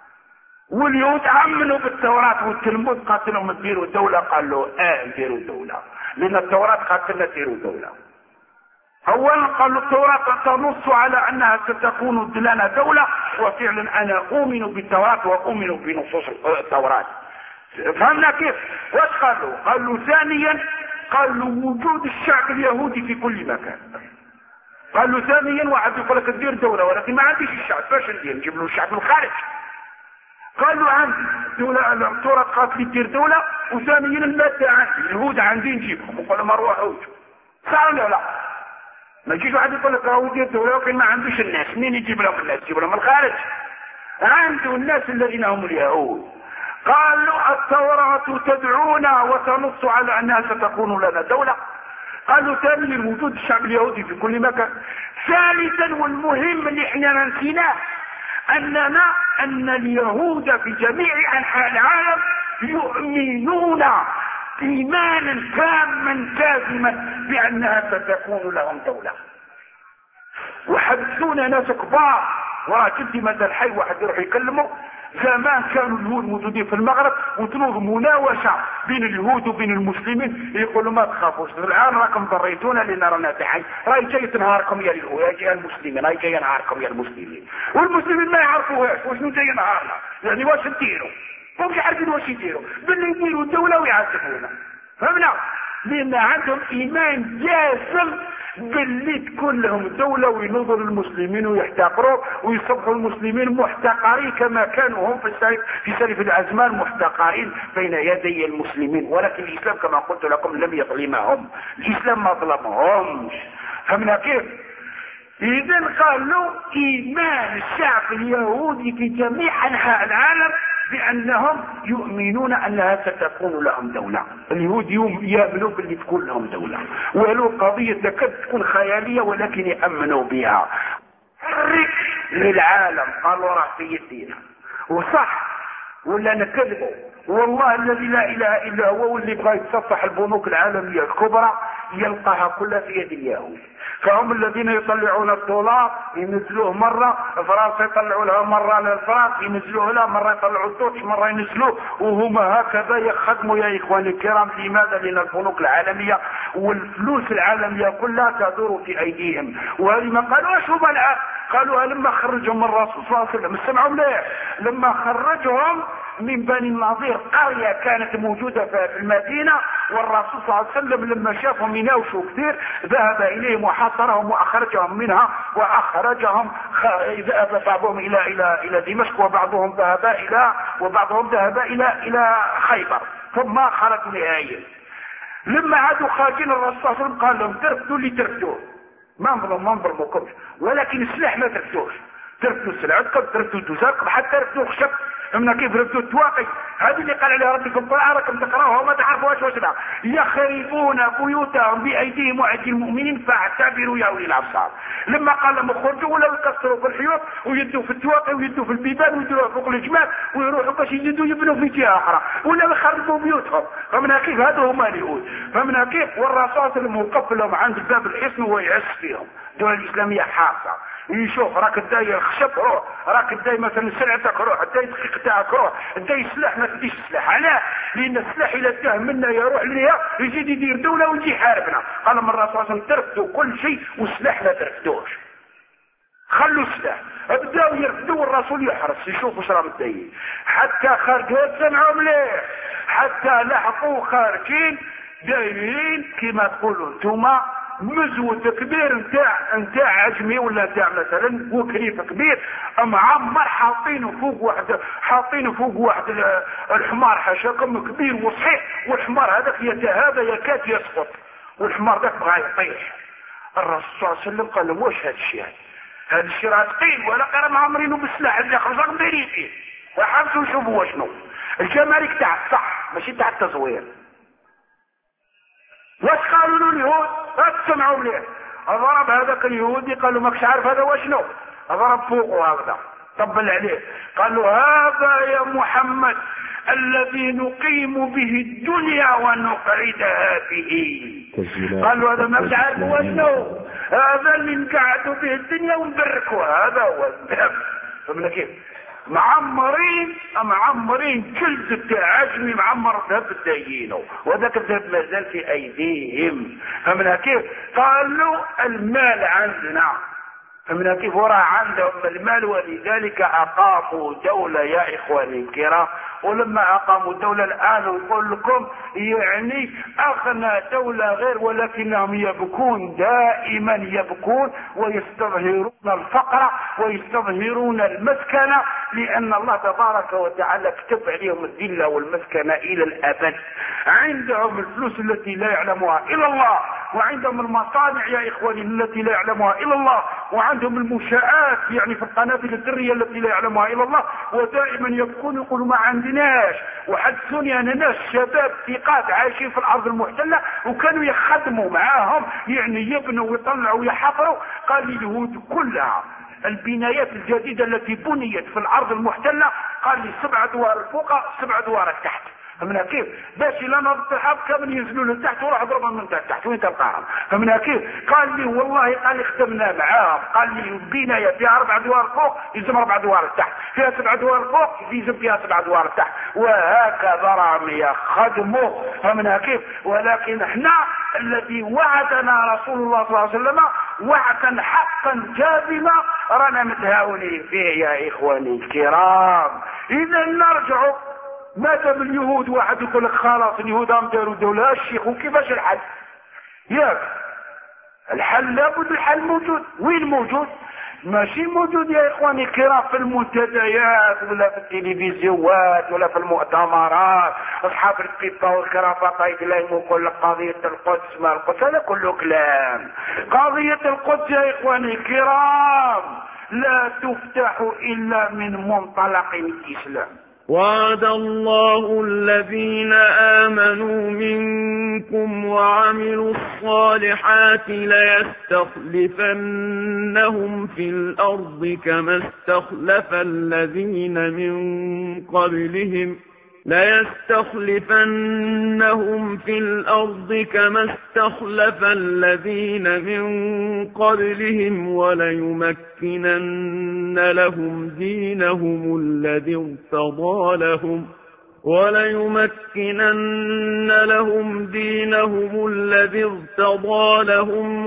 واليهود امنوا بالتوراه والتلمود، قاتلهم ديروا دوله. قالوا ديروا دوله، لان التوراه قاتلنا ديروا دوله. اولا قالوا التوراة تنص على انها ستكون لنا دولة، وفعلا انا اؤمن بالتوراة واؤمن بنصوص التوراة. فهمنا كيف؟ واش قالوا؟ قالوا ثانيا قالوا وجود الشعب اليهودي في كل مكان. قالوا ثانيا واحد يقول لك ندير دولة ولكن ما عنديش الشعب، باش ندير؟ نجيب له الشعب من الخارج. قالوا عندي دولة، التوراة قالت لي دير دولة، وثانيا المادة عندي، اليهود عندي نجيبهم. وقالوا ما روحوش. صار ولا لا؟ ما يجيش واحد يقول لك راهو يدير دولة ولكن ما عندوش الناس، منين يجيب لهم الناس؟ يجيب لهم من الخارج. عنده الناس الذين هم اليهود. قالوا التوراة تدعونا وتنص على انها ستكون لنا دولة. قالوا ثانيا وجود الشعب اليهودي في كل مكان. ثالثا والمهم اللي احنا نسيناه ان اليهود في جميع انحاء العالم يؤمنون ايمانا تاما جازما بانها ستكون لهم دولة. وحدثونا ناس كبار وراه جدي مازال حي، واحد يروح يكلمه. زمان كانوا اليهود موجودين في المغرب وتلوغ مناوشة بين اليهود وبين المسلمين، يقولوا ما تخافوش الان راكم ضريتونا لان رانا تحي، راهي جاي تنهاركم يا اليهود يا المسلمين، راهي جاي نهاركم يا المسلمين. والمسلمين ما يعرفوهاش وشنو جاي نهارنا، يعني واش نديروا؟ مش عارفين واش يديروا، باللي يديروا دولة ويعذبونا. فهمنا؟ لان عندهم ايمان جازم باللي تكون لهم دولة وينظر المسلمين ويحتقروا ويصبحوا المسلمين محتقرين كما كانوا هم في سلف الازمان محتقرين بين يدي المسلمين. ولكن الاسلام كما قلت لكم لم يظلمهم، الاسلام ما ظلمهمش. فهمنا كيف؟ اذا قالوا ايمان الشعب اليهودي في جميع انحاء العالم بانهم يؤمنون انها ستكون لهم دولة. اليهود يؤمنوا باللي تكون لهم دولة، ولو قضية تكاد تكون خيالية ولكن يأمنوا بها. حرك للعالم قالوا راه في يدينا، وصح ولا نكذبوا؟ والله الذي لا اله الا هو واللي بغى يتصفح البنوك العالمية الكبرى يلقاها كلها في يد اليهود. فهم الذين يطلعون الدولار ينزلوه مرة، فرنسا يطلعوا لها مرة للفرنسا ينزلوه لها مرة، يطلعوا الدوتش مرة ينزلوه، وهم هكذا يخدموا يا اخواني الكرام. لماذا؟ لان البنوك العالمية والفلوس العالمية كلها تدور في ايديهم. وهذه ما قالوش هم الان، قالوها لما خرجهم الرسول صلى الله عليه وسلم. اسمعوا مليح، لما خرجهم من بني النضير، قرية كانت موجودة في المدينة، والرسول صلى الله عليه وسلم لما شافهم يناوشوا كثير ذهب اليهم وحاصرهم واخرجهم منها، واخرجهم ذهب بعضهم الى دمشق، وبعضهم ذهب الى خيبر، ثم خرجوا نهائيا. لما عادوا خارجين الرسول صلى الله عليه وسلم قال لهم ترفدوا اللي ترفدوه، ما نظلموكمش، ولكن السلاح ما ترفدوش، ترفدوا سلعتكم، ترفدوا دوزاركم، حتى ترفدوا خشب. فهمنا كيف؟ رفدوا التواقي. هذه اللي قال عليها ربكم قرآن راكم تقراوها وما تعرفوهاش واسمع. يخربون بيوتهم بايديهم وايدي المؤمنين فاعتبروا يا اولي الابصار. لما قال لهم اخرجوا ولاو يكسروا في الحيوط ويدوا في التواقي ويدوا في البيبان ويدوها فوق الجمال ويروحوا باش يزيدوا يبنوا في جهه اخرى ولا يخربوا بيوتهم. فهمنا كيف؟ هذا هما اليهود. فهمنا كيف؟ والرسول صلى الله عليه وسلم وقف لهم عند باب الحصن ويعس فيهم. الدول الاسلاميه حاصه، يشوف راك داير خشب روح، راك داي مثلا سلعتك روح، داي دقيق تاعك روح، داي سلاح ما تديش السلاح. علاه؟ لان السلاح الا تاه منا يروح ليها يزيد يدير دوله ويجي يحاربنا. قال من الرسول صلى الله عليه وسلم ترفدوا كل شيء والسلاح لا ترفدوش، خلوا السلاح. بداوا يرفدوا الرسول يحرص يشوف واش راهم دايرين حتى خرجوا سمعوا مليح، حتى لحقوا خارجين دايرين كما تقولوا انتوما مزود كبير نتاع عجمي ولا نتاع مثلا وكريف كبير معمر حاطينه فوق واحد الحمار حاشاكم كبير وصحيح، والحمار هذاك يكاد يسقط، والحمار ذاك بغى يطيح. الرسول صلى الله عليه وسلم قال له واش هذا الشيء؟ هذا الشيء راه ثقيل ولا قرا معمرينه بالسلاح اللي خرجوا دايرين فيه. وحبسوا نشوفوا شنو الجمارك تاع الصح ماشي تاع التزوير. واش قالوا له اليهود؟ تسمعوا مليح. ضرب هذاك اليهودي قال له ماكش عارف هذا واشنو؟ ضرب فوقه هكذا طبل عليه قال له هذا يا محمد الذي نقيم به الدنيا ونقعدها به. قال له هذا ماكش عارف واشنو؟ هذا اللي نقعدوا به الدنيا ونبركوا، هذا هو الذهب. فهمنا كيف؟ معمرين جلد تاع عجمي معمر ذهب دايينه، وذاك الذهب مازال في ايديهم. فمن كيف؟ قالوا المال عندنا. فمن كيف؟ وراه عندهم المال، ولذلك اقاموا دولة يا اخواني الكرام. ولما اقاموا دولة الان نقول لكم يعني اغنى دولة غير، ولكنهم يبكون دائما يبكون ويستظهرون الفقر ويستظهرون المسكنة، لان الله تبارك وتعالى كتب عليهم الذلة والمسكنة الى الابد. عندهم الفلوس التي لا يعلمها الا الله، وعندهم المصانع يا اخواني التي لا يعلمها الا الله، وعندهم المنشآت يعني في القنابل الذرية التي لا يعلمها الا الله، ودائما يبكون يقولوا ما عندناش. وحدثوني انا ناس شباب ثقات عايشين في الارض المحتلة وكانوا يخدموا معاهم يعني يبنوا ويطلعوا ويحفروا. قال لي اليهود كلها البنايات الجديدة التي بنيت في الارض المحتلة قال لي 7 ادوار الفوق 7 ادوار التحت. فمن كيف؟ باش لا نرد الحب كامل ينزلوا لتحت وراح ضربهم من تحت وين تلقاهم. فمن كيف؟ قال لي والله قال لي خدمنا معاهم، قال لي البنايه فيها 4 ادوار فوق يلزم 4 ادوار تحت، فيها 7 ادوار فوق يلزم فيها 7 ادوار تحت، وهكذا راهم يخدموا. فمن كيف؟ ولكن احنا الذي وعدنا رسول الله صلى الله عليه وسلم وعدا حقا جازما رانا متهاونين فيه يا اخواني الكرام. اذا نرجع ما دام اليهود واحد يقول لك خلاص اليهود هم داروا دولة الشيخ، وكيفاش الحل؟ ياك الحل لابد الحل موجود. وين موجود؟ ماشي موجود يا اخواني الكرام في المنتديات ولا في التلفزيونات ولا في المؤتمرات. اصحاب البيبا والكرافطه يتلايموا يقول لك قضيه القدس ما القدس، هذا كله كلام. قضيه القدس يا اخواني الكرام لا تفتح الا من منطلق الاسلام. وعد الله الذين آمنوا منكم وعملوا الصالحات ليستخلفنهم في الأرض كما استخلف الذين من قبلهم وليمكنن لهم دينهم الذي ارتضى لهم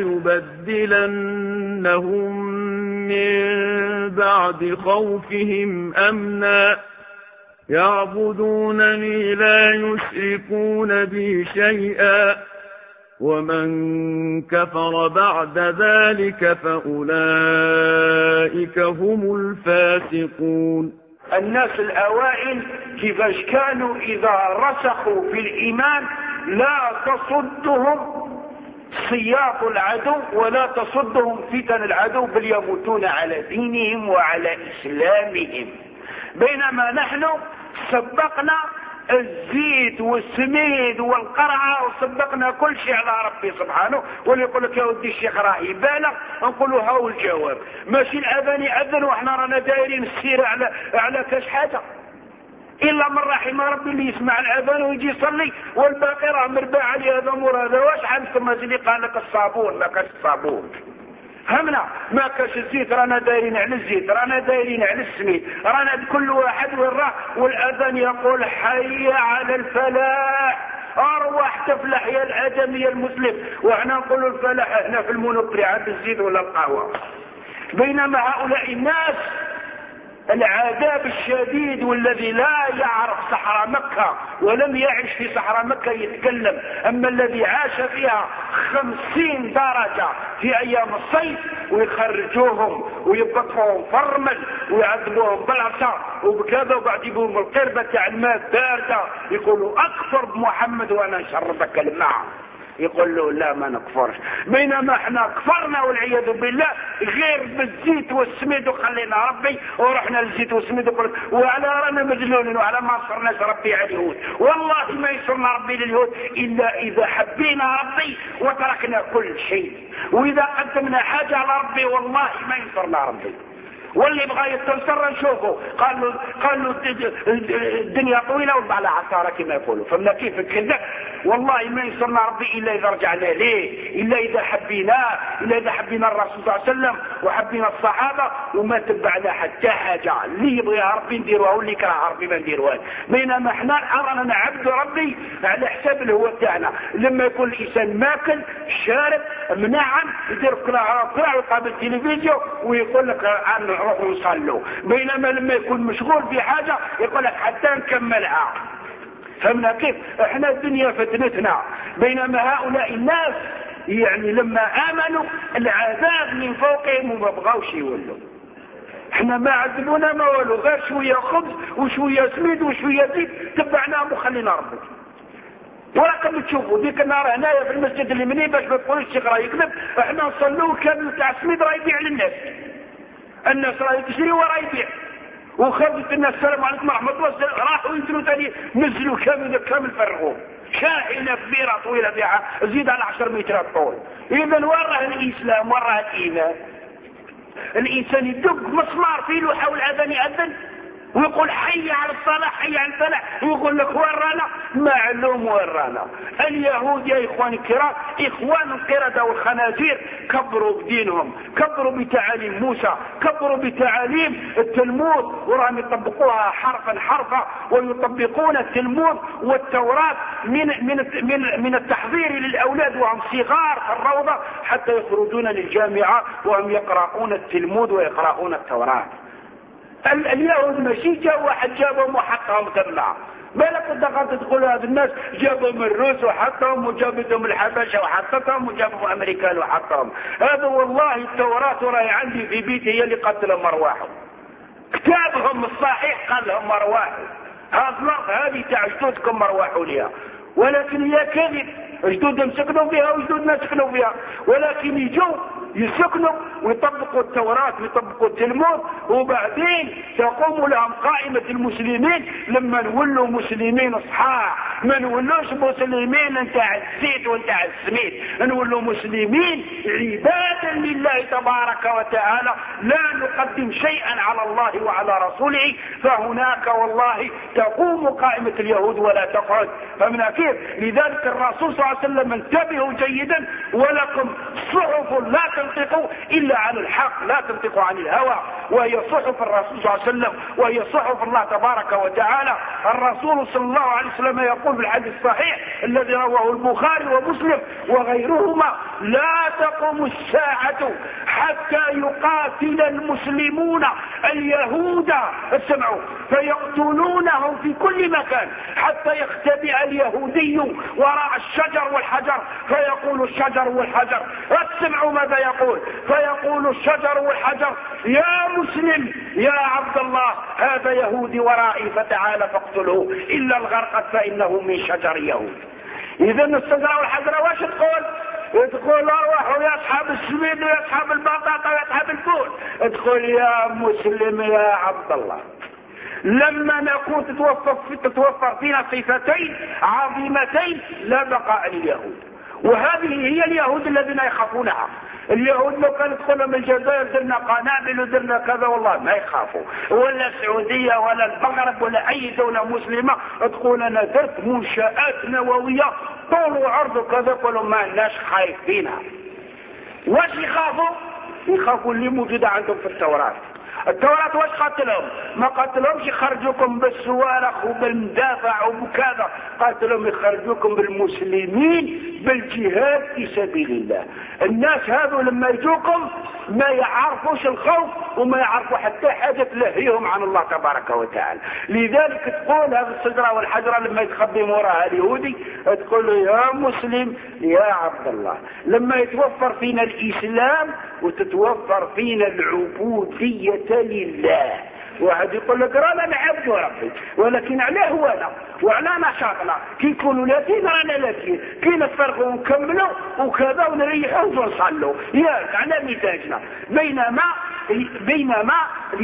وليبدلنهم من بعد خوفهم أمنا يعبدونني لا يشركون بي شيئا ومن كفر بعد ذلك فأولئك هم الفاسقون. الناس الأوائل كيفاش كانوا إذا رسخوا في الإيمان لا تصدهم سياط العدو ولا تصدهم فتن العدو، بل يموتون على دينهم وعلى إسلامهم. بينما نحن سبقنا الزيت والسميد والقرعة وسبقنا كل شيء على ربي سبحانه. واللي يقول لك يا ودي الشيخ راه يبالغ، نقولوا هاو الجواب. ماشي الأذان يأذن وإحنا رانا دايرين السيرة على كاش حاجة، إلا من رحم ربي اللي يسمع الأذان ويجي يصلي، والباقي راه مرباع عليه هذا مور هذا. واش عندكم اللي قال لك الصابون؟ ما كاش الصابون، همنا ما كاش الزيت، رانا دايرين على الزيت، رانا دايرين على السميد، رانا كل واحد وين راه. والأذان يقول حي على الفلاح، أروح تفلح يا الآدمي يا المسلم. وإحنا نقول الفلاح احنا في المونوبري عند الزيت ولا القهوة. بينما هؤلاء الناس العذاب الشديد، والذي لا يعرف صحراء مكة ولم يعش في صحراء مكة يتكلم. أما الذي عاش فيها 50 درجة في أيام الصيف، ويخرجوهم ويبقوهم فرمل ويعذبوهم بالعصا وبكذا، وبعد يجيبوهم القربة تاع الماء باردة، يقولوا أكفر بمحمد وأنا نشربك الماء. يقول له لا ما نكفرش. بينما احنا كفرنا والعياذ بالله غير بالزيت والسميد وخلينا ربي ورحنا للزيت والسميد وعلى رانا مجنونين وعلى ما صرناش ربي على اليهود. والله ما يصرنا ربي لليهود إلا إذا حبينا ربي وتركنا كل شيء. وإذا قدمنا حاجة على ربي والله ما يصرنا ربي. واللي بغى يتنصر نشوفه قال له الدنيا طويله وضع لها عصاره كما يقولوا. فهمنا كيف الكذب؟ والله ما ينصرنا ربي الا اذا رجعنا ليه، الا اذا حبيناه، الا اذا حبينا الرسول صلى الله عليه وسلم وحبينا الصحابه وما تبعنا حتى حاجه. اللي يبغيها ربي نديروها واللي يكرهها ربي ما نديروها. بينما احنا رانا نعبد ربي على حساب الهوى تاعنا. لما يكون الانسان ماكل شارب منعم يدير كراع ويقابل التلفزيون ويقول لك نروح نصلوا. بينما لما يكون مشغول في حاجة يقول لك حتى نكملها. فهمنا كيف؟ احنا الدنيا فتنتنا. بينما هؤلاء الناس يعني لما آمنوا العذاب من فوقهم وما بغاوش يولوا. احنا ما عذبونا ما ولو، غير شوية خبز وشوية سميد وشوية زيت تبعناهم وخلينا ربي. ولكن تشوفوا ديك النهار هنايا في المسجد اللي مني باش ما تقولوش الشيخ راه يكذب، احنا نصلوا كامل تاع السميد راه يبيع للناس. الناس راه تشري وراه يبيع. وخرجت الناس السلام عليكم ورحمه الله راحوا ينزلوا ثاني نزلوا كامل فرغوه. شاحنه كبيره طويله بها زيد على 10 متر طول. اذا وراه الاسلام وراه الايمان. الانسان يدق مسمار في له حول اذان ياذن ويقول حي على الصلاة حي على الفلاح، ويقول لك ورانا معلوم ورانا. اليهود يا إخواني الكرام إخوان القردة والخنازير كبروا بدينهم، كبروا بتعاليم موسى، كبروا بتعاليم التلمود وراهم يطبقوها حرفا ويطبقون التلمود والتوراة من التحضير للأولاد وهم صغار في الروضة حتى يخرجون للجامعة وهم يقرؤون التلمود ويقرؤون التوراة. اليهود ماشي جاء واحد جابهم وحطهم تبلع. بالك دخلت تقول هذا الناس جابوا من الروس وحطهم وجابتهم الحبشه وحطتهم وجابوا امريكان وحطهم. هذا والله التوراة راهي عندي في بيتي هي اللي قتلهم ارواحهم. كتابهم الصحيح قال لهم ارواحوا. هذه الارض هذه تاع جدودكم ارواحوا ليها، ولكن هي كذب. جدودهم سكنوا فيها وجدودنا سكنوا فيها، ولكن يجوا يسكنوا ويطبقوا التوراة ويطبقوا التلمود وبعدين تقوم لهم قائمة المسلمين لما نولوا مسلمين صحاح. ما نولوش مسلمين نتاع الزيت ونتاع السميد، نولوا مسلمين عبادا لله تبارك وتعالى لا نقدم شيئا على الله وعلى رسوله. فهناك والله تقوم قائمة اليهود ولا تقعد. فمن كيف؟ لذلك الرسول صلى الله عليه وسلم انتبهوا جيدا ولكم صحف لا تنطقوا إلا عن الحق، لا تنطقوا عن الهوى، وهي صحف الرسول صلى الله عليه وسلم وهي صحف الله تبارك وتعالى. الرسول صلى الله عليه وسلم يقول في الحديث الصحيح الذي رواه البخاري ومسلم وغيرهما: لا تقوم الساعة حتى يقاتل المسلمون اليهود اسمعوا فيقتلونهم في كل مكان حتى يختبئ اليهودي وراء الشجر والحجر فيقول الشجر والحجر اسمعوا ماذا يقول، فيقول الشجر والحجر: يا مسلم يا عبد الله هذا يهودي ورائي فتعال فاقتله إلا الغرقد فإنه من شجر يهود. إذا الشجرة والحجرة واش تقول ارواحوا يا اصحاب السميد ويا اصحاب البطاطا ويا اصحاب الفول. تقول يا مسلم يا عبد الله، لما نكون تتوفر فينا صفتين عظيمتين لا بقاء لليهود، وهذه هي اليهود الذين يخافونها. اليهود لو كانت تقول لهم الجزائر درنا قنابل ودرنا كذا والله ما يخافوا، ولا السعودية ولا المغرب ولا أي دولة مسلمة تقول أنا درت منشآت نووية طول وعرض وكذا، قالوا ما لناش خايفينها. واش يخافوا اللي موجودة عندهم في التوراة. التوراة واش قاتلهم؟ ما قاتلهمش يخرجوكم بالصواريخ وبالمدافع وبكذا، قاتلهم يخرجوكم بالمسلمين بالجهاد في سبيل الله. الناس هذو لما يجوكم ما يعرفوش الخوف وما يعرفوا حتى حاجة تلهيهم عن الله تبارك وتعالى. لذلك تقول هذه الشجرة والحجرة لما يتخبي وراها اليهودي تقول له يا مسلم يا عبد الله، لما يتوفر فينا الإسلام وتتوفر فينا العبودية لله. واحد يقول لك رانا نعبد ربي ولكن عليه هوانا وعلى نشاطنا، كي يكونوا لاتين رانا لاتين، كي نتفرغوا ونكملوا وكذا ونريحوا ونصلوا ياك على مزاجنا، بينما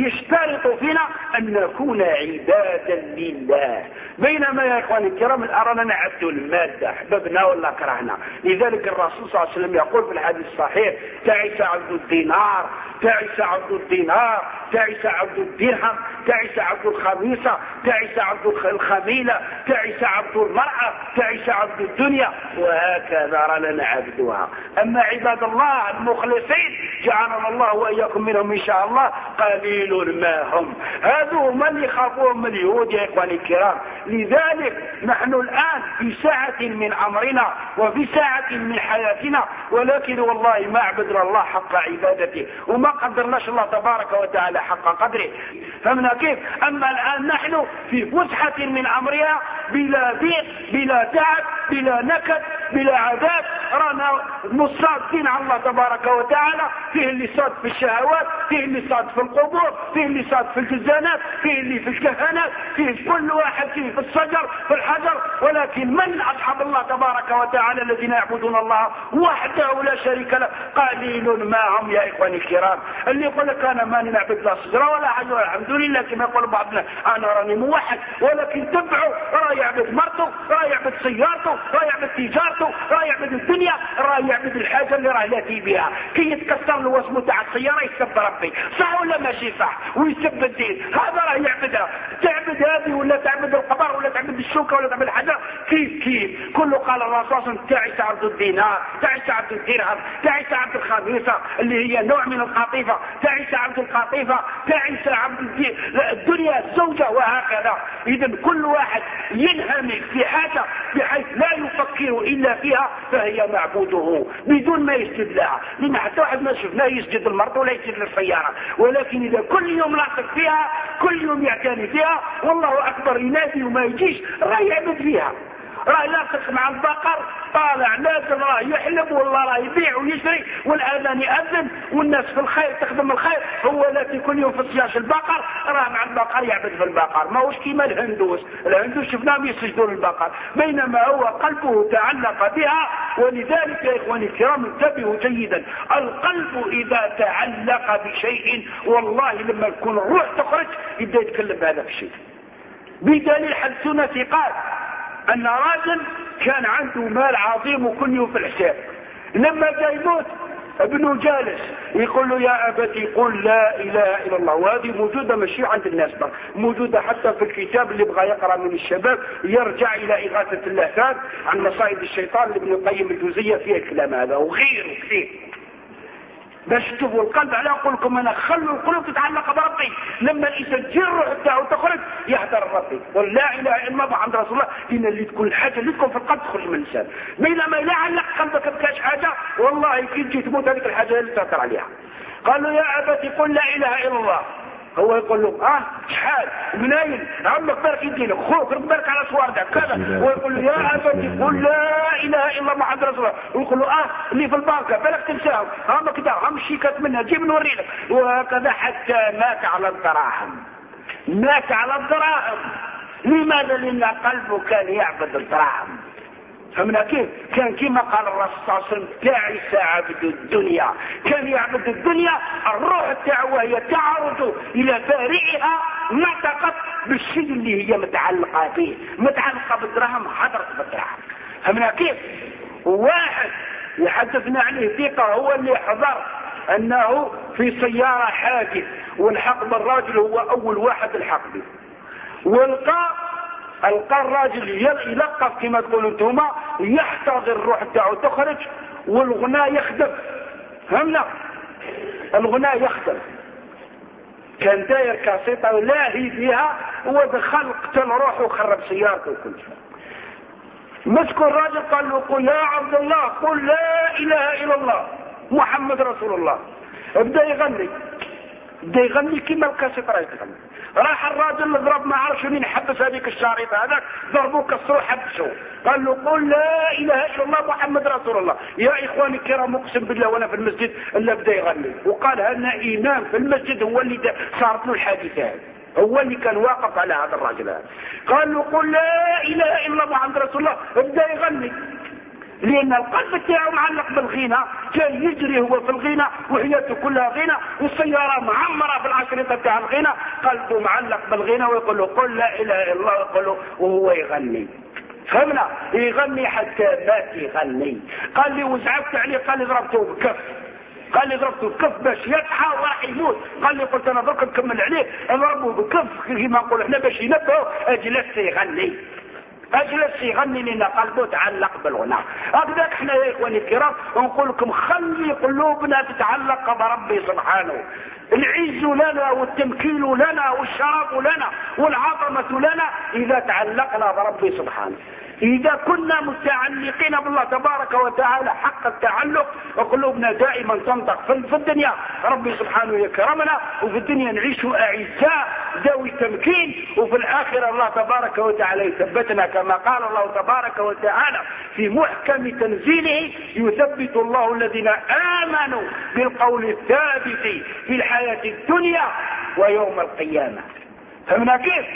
يشترط فينا ان نكون عبادا لله. بينما يا اخواني الكرام ارانا نعبد الماده حببنا ولا كرهنا. لذلك الرسول صلى الله عليه وسلم يقول في الحديث الصحيح تعس عبد الدينار، تعس عبد الدينار، تعس عبد الدرهم، تعس عبد الخميصة، تعس عبد الخميلة، تعس عبد المرأة، تعس عبد الدنيا، وهكذا رانا نعبدها. أما عباد الله المخلصين جعلنا الله وإياكم منهم إن شاء الله قليل ما هم. هذو من يخافون من اليهود يا إخواني الكرام. لذلك نحن الآن في ساعة من أمرنا وفي ساعة من حياتنا، ولكن والله ما عبدنا الله حق عبادته وما قدرناش الله تبارك وتعالى حق قدره. فهمنا كيف؟ أما الآن نحن في فسحة من أمرها بلا ضيق بلا تعب بلا نكد بلا عذاب، رانا مصادين على الله تبارك وتعالى. فيه اللي صاد في الشهوات، فيه اللي صاد في القبور، فيه اللي صاد في الجزانات، فيه اللي في الكهنات، فيه كل واحد فيه في الشجر في الحجر. ولكن من أصحاب الله تبارك وتعالى الذين يعبدون الله وحده لا شريك له قليل ما هم يا إخواني الكرام. اللي يقول لك أنا ماني نعبد لا شجرة ولا حجر الحمد لله كما يقول بعضنا أنا راني موحد، ولكن تبعوا راه يعبد مرته، راه يعبد سيارته، راه يعبد تجارته، راه يعبد الدنيا، راه يعبد الحاجة اللي راه لاتي بها. كي يتكسر له واسمه تاع السيارة يسب ربي، صح ولا ماشي صح؟ ويسب الدين، هذا راه يعبدها. تعبد هذه ولا تعبد القبر ولا تعبد الشوكة ولا تعبد الحجر، كيف كله قال الرسول تعس عبد الدينار، تعس عبد الدرهم، تعس عبد الخميصة اللي هي نوع من القطيفة، تعس عبد القطيفة، تعس عبد الدنيا الزوجة، وهكذا. إذا كل واحد ينهمك في حاجة بحيث لا يفكر إلا فيها فهي معبوده بدون ما يسجد لها. لأن حتى واحد ما شفناه يسجد المرض ولا يسجد للسيارة، ولكن إذا كل يوم لاصق فيها كل يوم يعتني فيها والله أكبر ينادي وما يجيش راه يعبد فيها. راه لاصق مع البقر طالع نازل راه يحلب والله راه يبيع ويشتري والآذان يأذن والناس في الخير تخدم الخير. هو التي كل يوم في صياش البقر راه مع البقر يعبد في البقر، ما هوش كيما الهندوس شفناهم يسجدوا للبقر بينما هو قلبه تعلق بها. ولذلك يا إخواني الكرام انتبهوا جيدا، القلب إذا تعلق بشيء والله لما يكون الروح تخرج يبدأ يتكلم بهذا الشيء. بدليل حدثنا ثقات أن راجل كان عنده مال عظيم وكل يوم في الحساب، لما جاء يموت ابنه جالس يقول له يا أبتي قل لا إله إلا الله. وهذه موجودة ماشي عند الناس بقى، موجودة حتى في الكتاب اللي بغى يقرأ من الشباب يرجع إلى إغاثة اللهفان عن مصائد الشيطان لابن القيم الجوزية فيها الكلام هذا وغيره كثير باش تشوفوا القلب. على أقول لكم أنا خلوا القلوب تتعلق بربي، لما الإنسان الروح بتاعه تخرج يحضر ربي قل لا إله إلا الله عند رسول الله. لأن اللي تكون الحاجة اللي تكون في القلب تخرج من الإنسان، بينما لا علق قلبك بكاش حاجة والله كي تجي تموت هذيك الحاجة اللي تأثر عليها. قالوا يا أبتي قل لا إله إلا الله، هو يقول له شحال منايل عمك بارك يدينك خوك بارك على صواردك كذا، ويقول له يا أبتي قل لا إله إلا الله محمد رسول الله، ويقول له اللي في البنكة بالك تنساهم كذا شيكات منها جيب نوريلك. وهكذا حتى مات على الدراهم، مات على الدراهم. لماذا؟ لأن قلبه كان يعبد الدراهم. فهمنا كيف؟ كان كما قال الرسول صلى الله عليه وسلم تعس عبد الدنيا، كان يعبد الدنيا، الروح تاعو وهي تعرض الى بارئها نطقت بالشيء اللي هي متعلقه به، متعلقه بالدراهم، حضرت بالدراهم. فهمنا كيف؟ واحد يحدثنا عليه ثقه هو اللي حضر انه في سياره حادث والحق بالراجل، هو اول واحد الحق به، والقى الراجل يلقف كما تقولوا انتم، يحتضر الروح تاعو تخرج، والغناء يخدم. فهمنا؟ الغناء يخدم. كان داير كاسيطه لاهي فيها ودخل قتل روحه وخرب سيارته وكل شيء. مسكوا الراجل قال له قل يا عبد الله قل لا اله الا الله محمد رسول الله. بدا يغني كما الكاسيطه راهي تغني. راح الراجل ضرب ما عرفش مين حبس هذيك الشريطه، هذاك ضربوه كسروه حبسوه، قال له قل لا اله الا الله محمد رسول الله. يا اخواني الكرام اقسم بالله وانا في المسجد الا بدا يغني، وقال انا امام في المسجد هو اللي صارت له الحادثه هذه، هو اللي كان واقف على هذا الراجل هذا. قال له قل لا اله الا الله محمد رسول الله، بدا يغني لان القلب تاعه معلق بالغنى، كان يجري هو في الغنى وحياته كلها غنى، والسياره معمره بالاشرطه تاع الغنى، قلبه معلق بالغنى ويقول له قل لا اله الا الله، ويقول له وهو يغني. فهمنا؟ يغني حتى مات يغني. قال لي وزعفت عليه، قال لي ضربته بكف، قال لي ضربته بكف باش يضحى وراح يموت. قال لي قلت انا درك نكمل عليه نضربه بكف كما نقول احنا باش ينبهه. اجلس يغني، اجلس يغني لان قلبه تعلق بالغناء. هكذاك احنا يا اخواني الكرام نقول لكم خلي قلوبنا تتعلق بربي سبحانه. العز لنا والتمكين لنا والشرف لنا والعظمه لنا اذا تعلقنا بربي سبحانه. إذا كنا متعلقين بالله تبارك وتعالى حق التعلق وقلوبنا دائما تنطق في الدنيا ربي سبحانه يكرمنا، وفي الدنيا نعيش أعزاء ذوي تمكين، وفي الآخرة الله تبارك وتعالى يثبتنا كما قال الله تبارك وتعالى في محكم تنزيله يثبت الله الذين آمنوا بالقول الثابت في الحياة الدنيا ويوم القيامة. فمنا كيف؟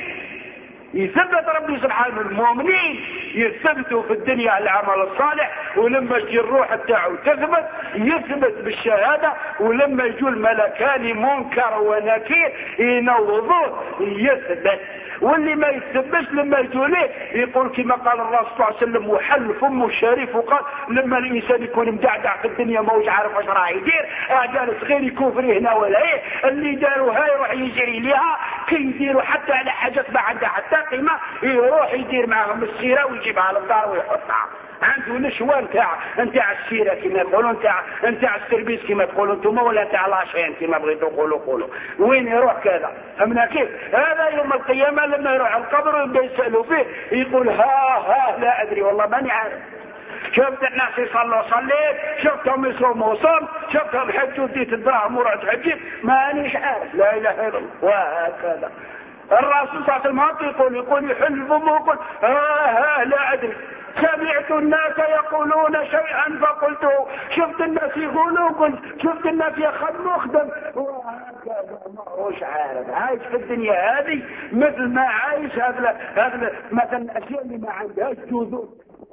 يثبت ربي سبحانه المؤمنين يثبتوا في الدنيا العمل الصالح، ولما يجي الروح تاعو تثبت يثبت بالشهادة، ولما يجوا الملكان منكر ونكير ينوضوه يثبت. واللي ما يتثبتش لما يجوا ليه يقول كما قال الرسول صلى الله عليه وسلم وحل فمه الشريف، وقال لما الانسان يكون مدعدع في الدنيا ما هوش عارف واش راه يدير، جالس غير يكفر هنا ولا ايه، اللي داروا هاي يروح يجري ليها كي يديروا حتى على حاجات ما عندها حتى قيمه، يروح يدير معهم السيره ويجيبها للدار ويحطها عنده نشوان نتاع السيره كما يقولوا، نتاع السربيس كما تقولوا انتم، ولا نتاع لاشين كما بغيتوا قولوا وين يروح كذا. فهمنا كيف؟ هذا يوم القيامه لما يروح القبر ويبدا يسالوا فيه يقول ها لا ادري والله ماني عارف. شفت الناس يصلوا صليت، شفتهم يصوموا صوم، شفتهم حجوا وديت الدراهم ورحت حجيت، مانيش عارف. لا اله الا الله. وهكذا الرسول صلى الله عليه وسلم يقول يحل فمه ويقول لا ادري. سمعت الناس يقولون شيئا فقلته، شفت الناس يقولوا قلت، شفت الناس يخدموا خدم. وهكذا ما هوش عارف، عايش في الدنيا هذه مثل ما عايش هذا مثلا الاشياء اللي ما عندهاش جذور.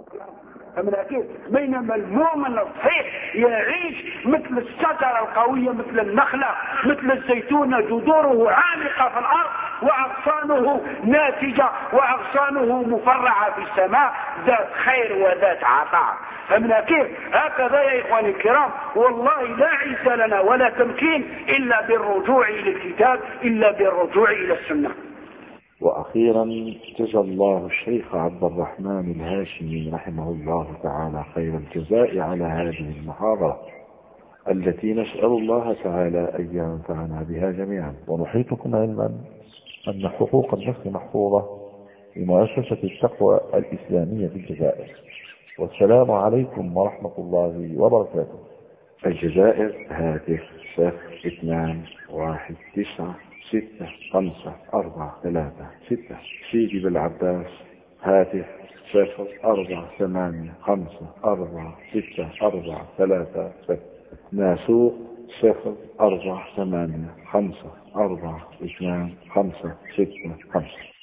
فمن كيف؟ بينما المؤمن الصحيح يعيش مثل الشجرة القوية، مثل النخلة، مثل الزيتون جذوره عالقة في الأرض وأغصانه ناتجة وأغصانه مفرعة في السماء، ذات خير وذات عطاء. فمن كيف؟ هكذا يا إخواني الكرام والله لا عز لنا ولا تمكين إلا بالرجوع إلى الكتاب، إلا بالرجوع إلى السنة. وأخيرا جزى الله الشيخ عبد الرحمن الهاشمي رحمه الله تعالى خير الجزاء على هذه المحاضرة التي نسأل الله تعالى أن ينفعنا بها جميعا. ونحيطكم علما أن حقوق النفس محفوظة لمؤسسة التقوى الإسلامية في الجزائر. والسلام عليكم ورحمة الله وبركاته. الجزائر هاتف 0219654336. سيدي بالعباس هاتف 0485464336. ناسوق 0485422565.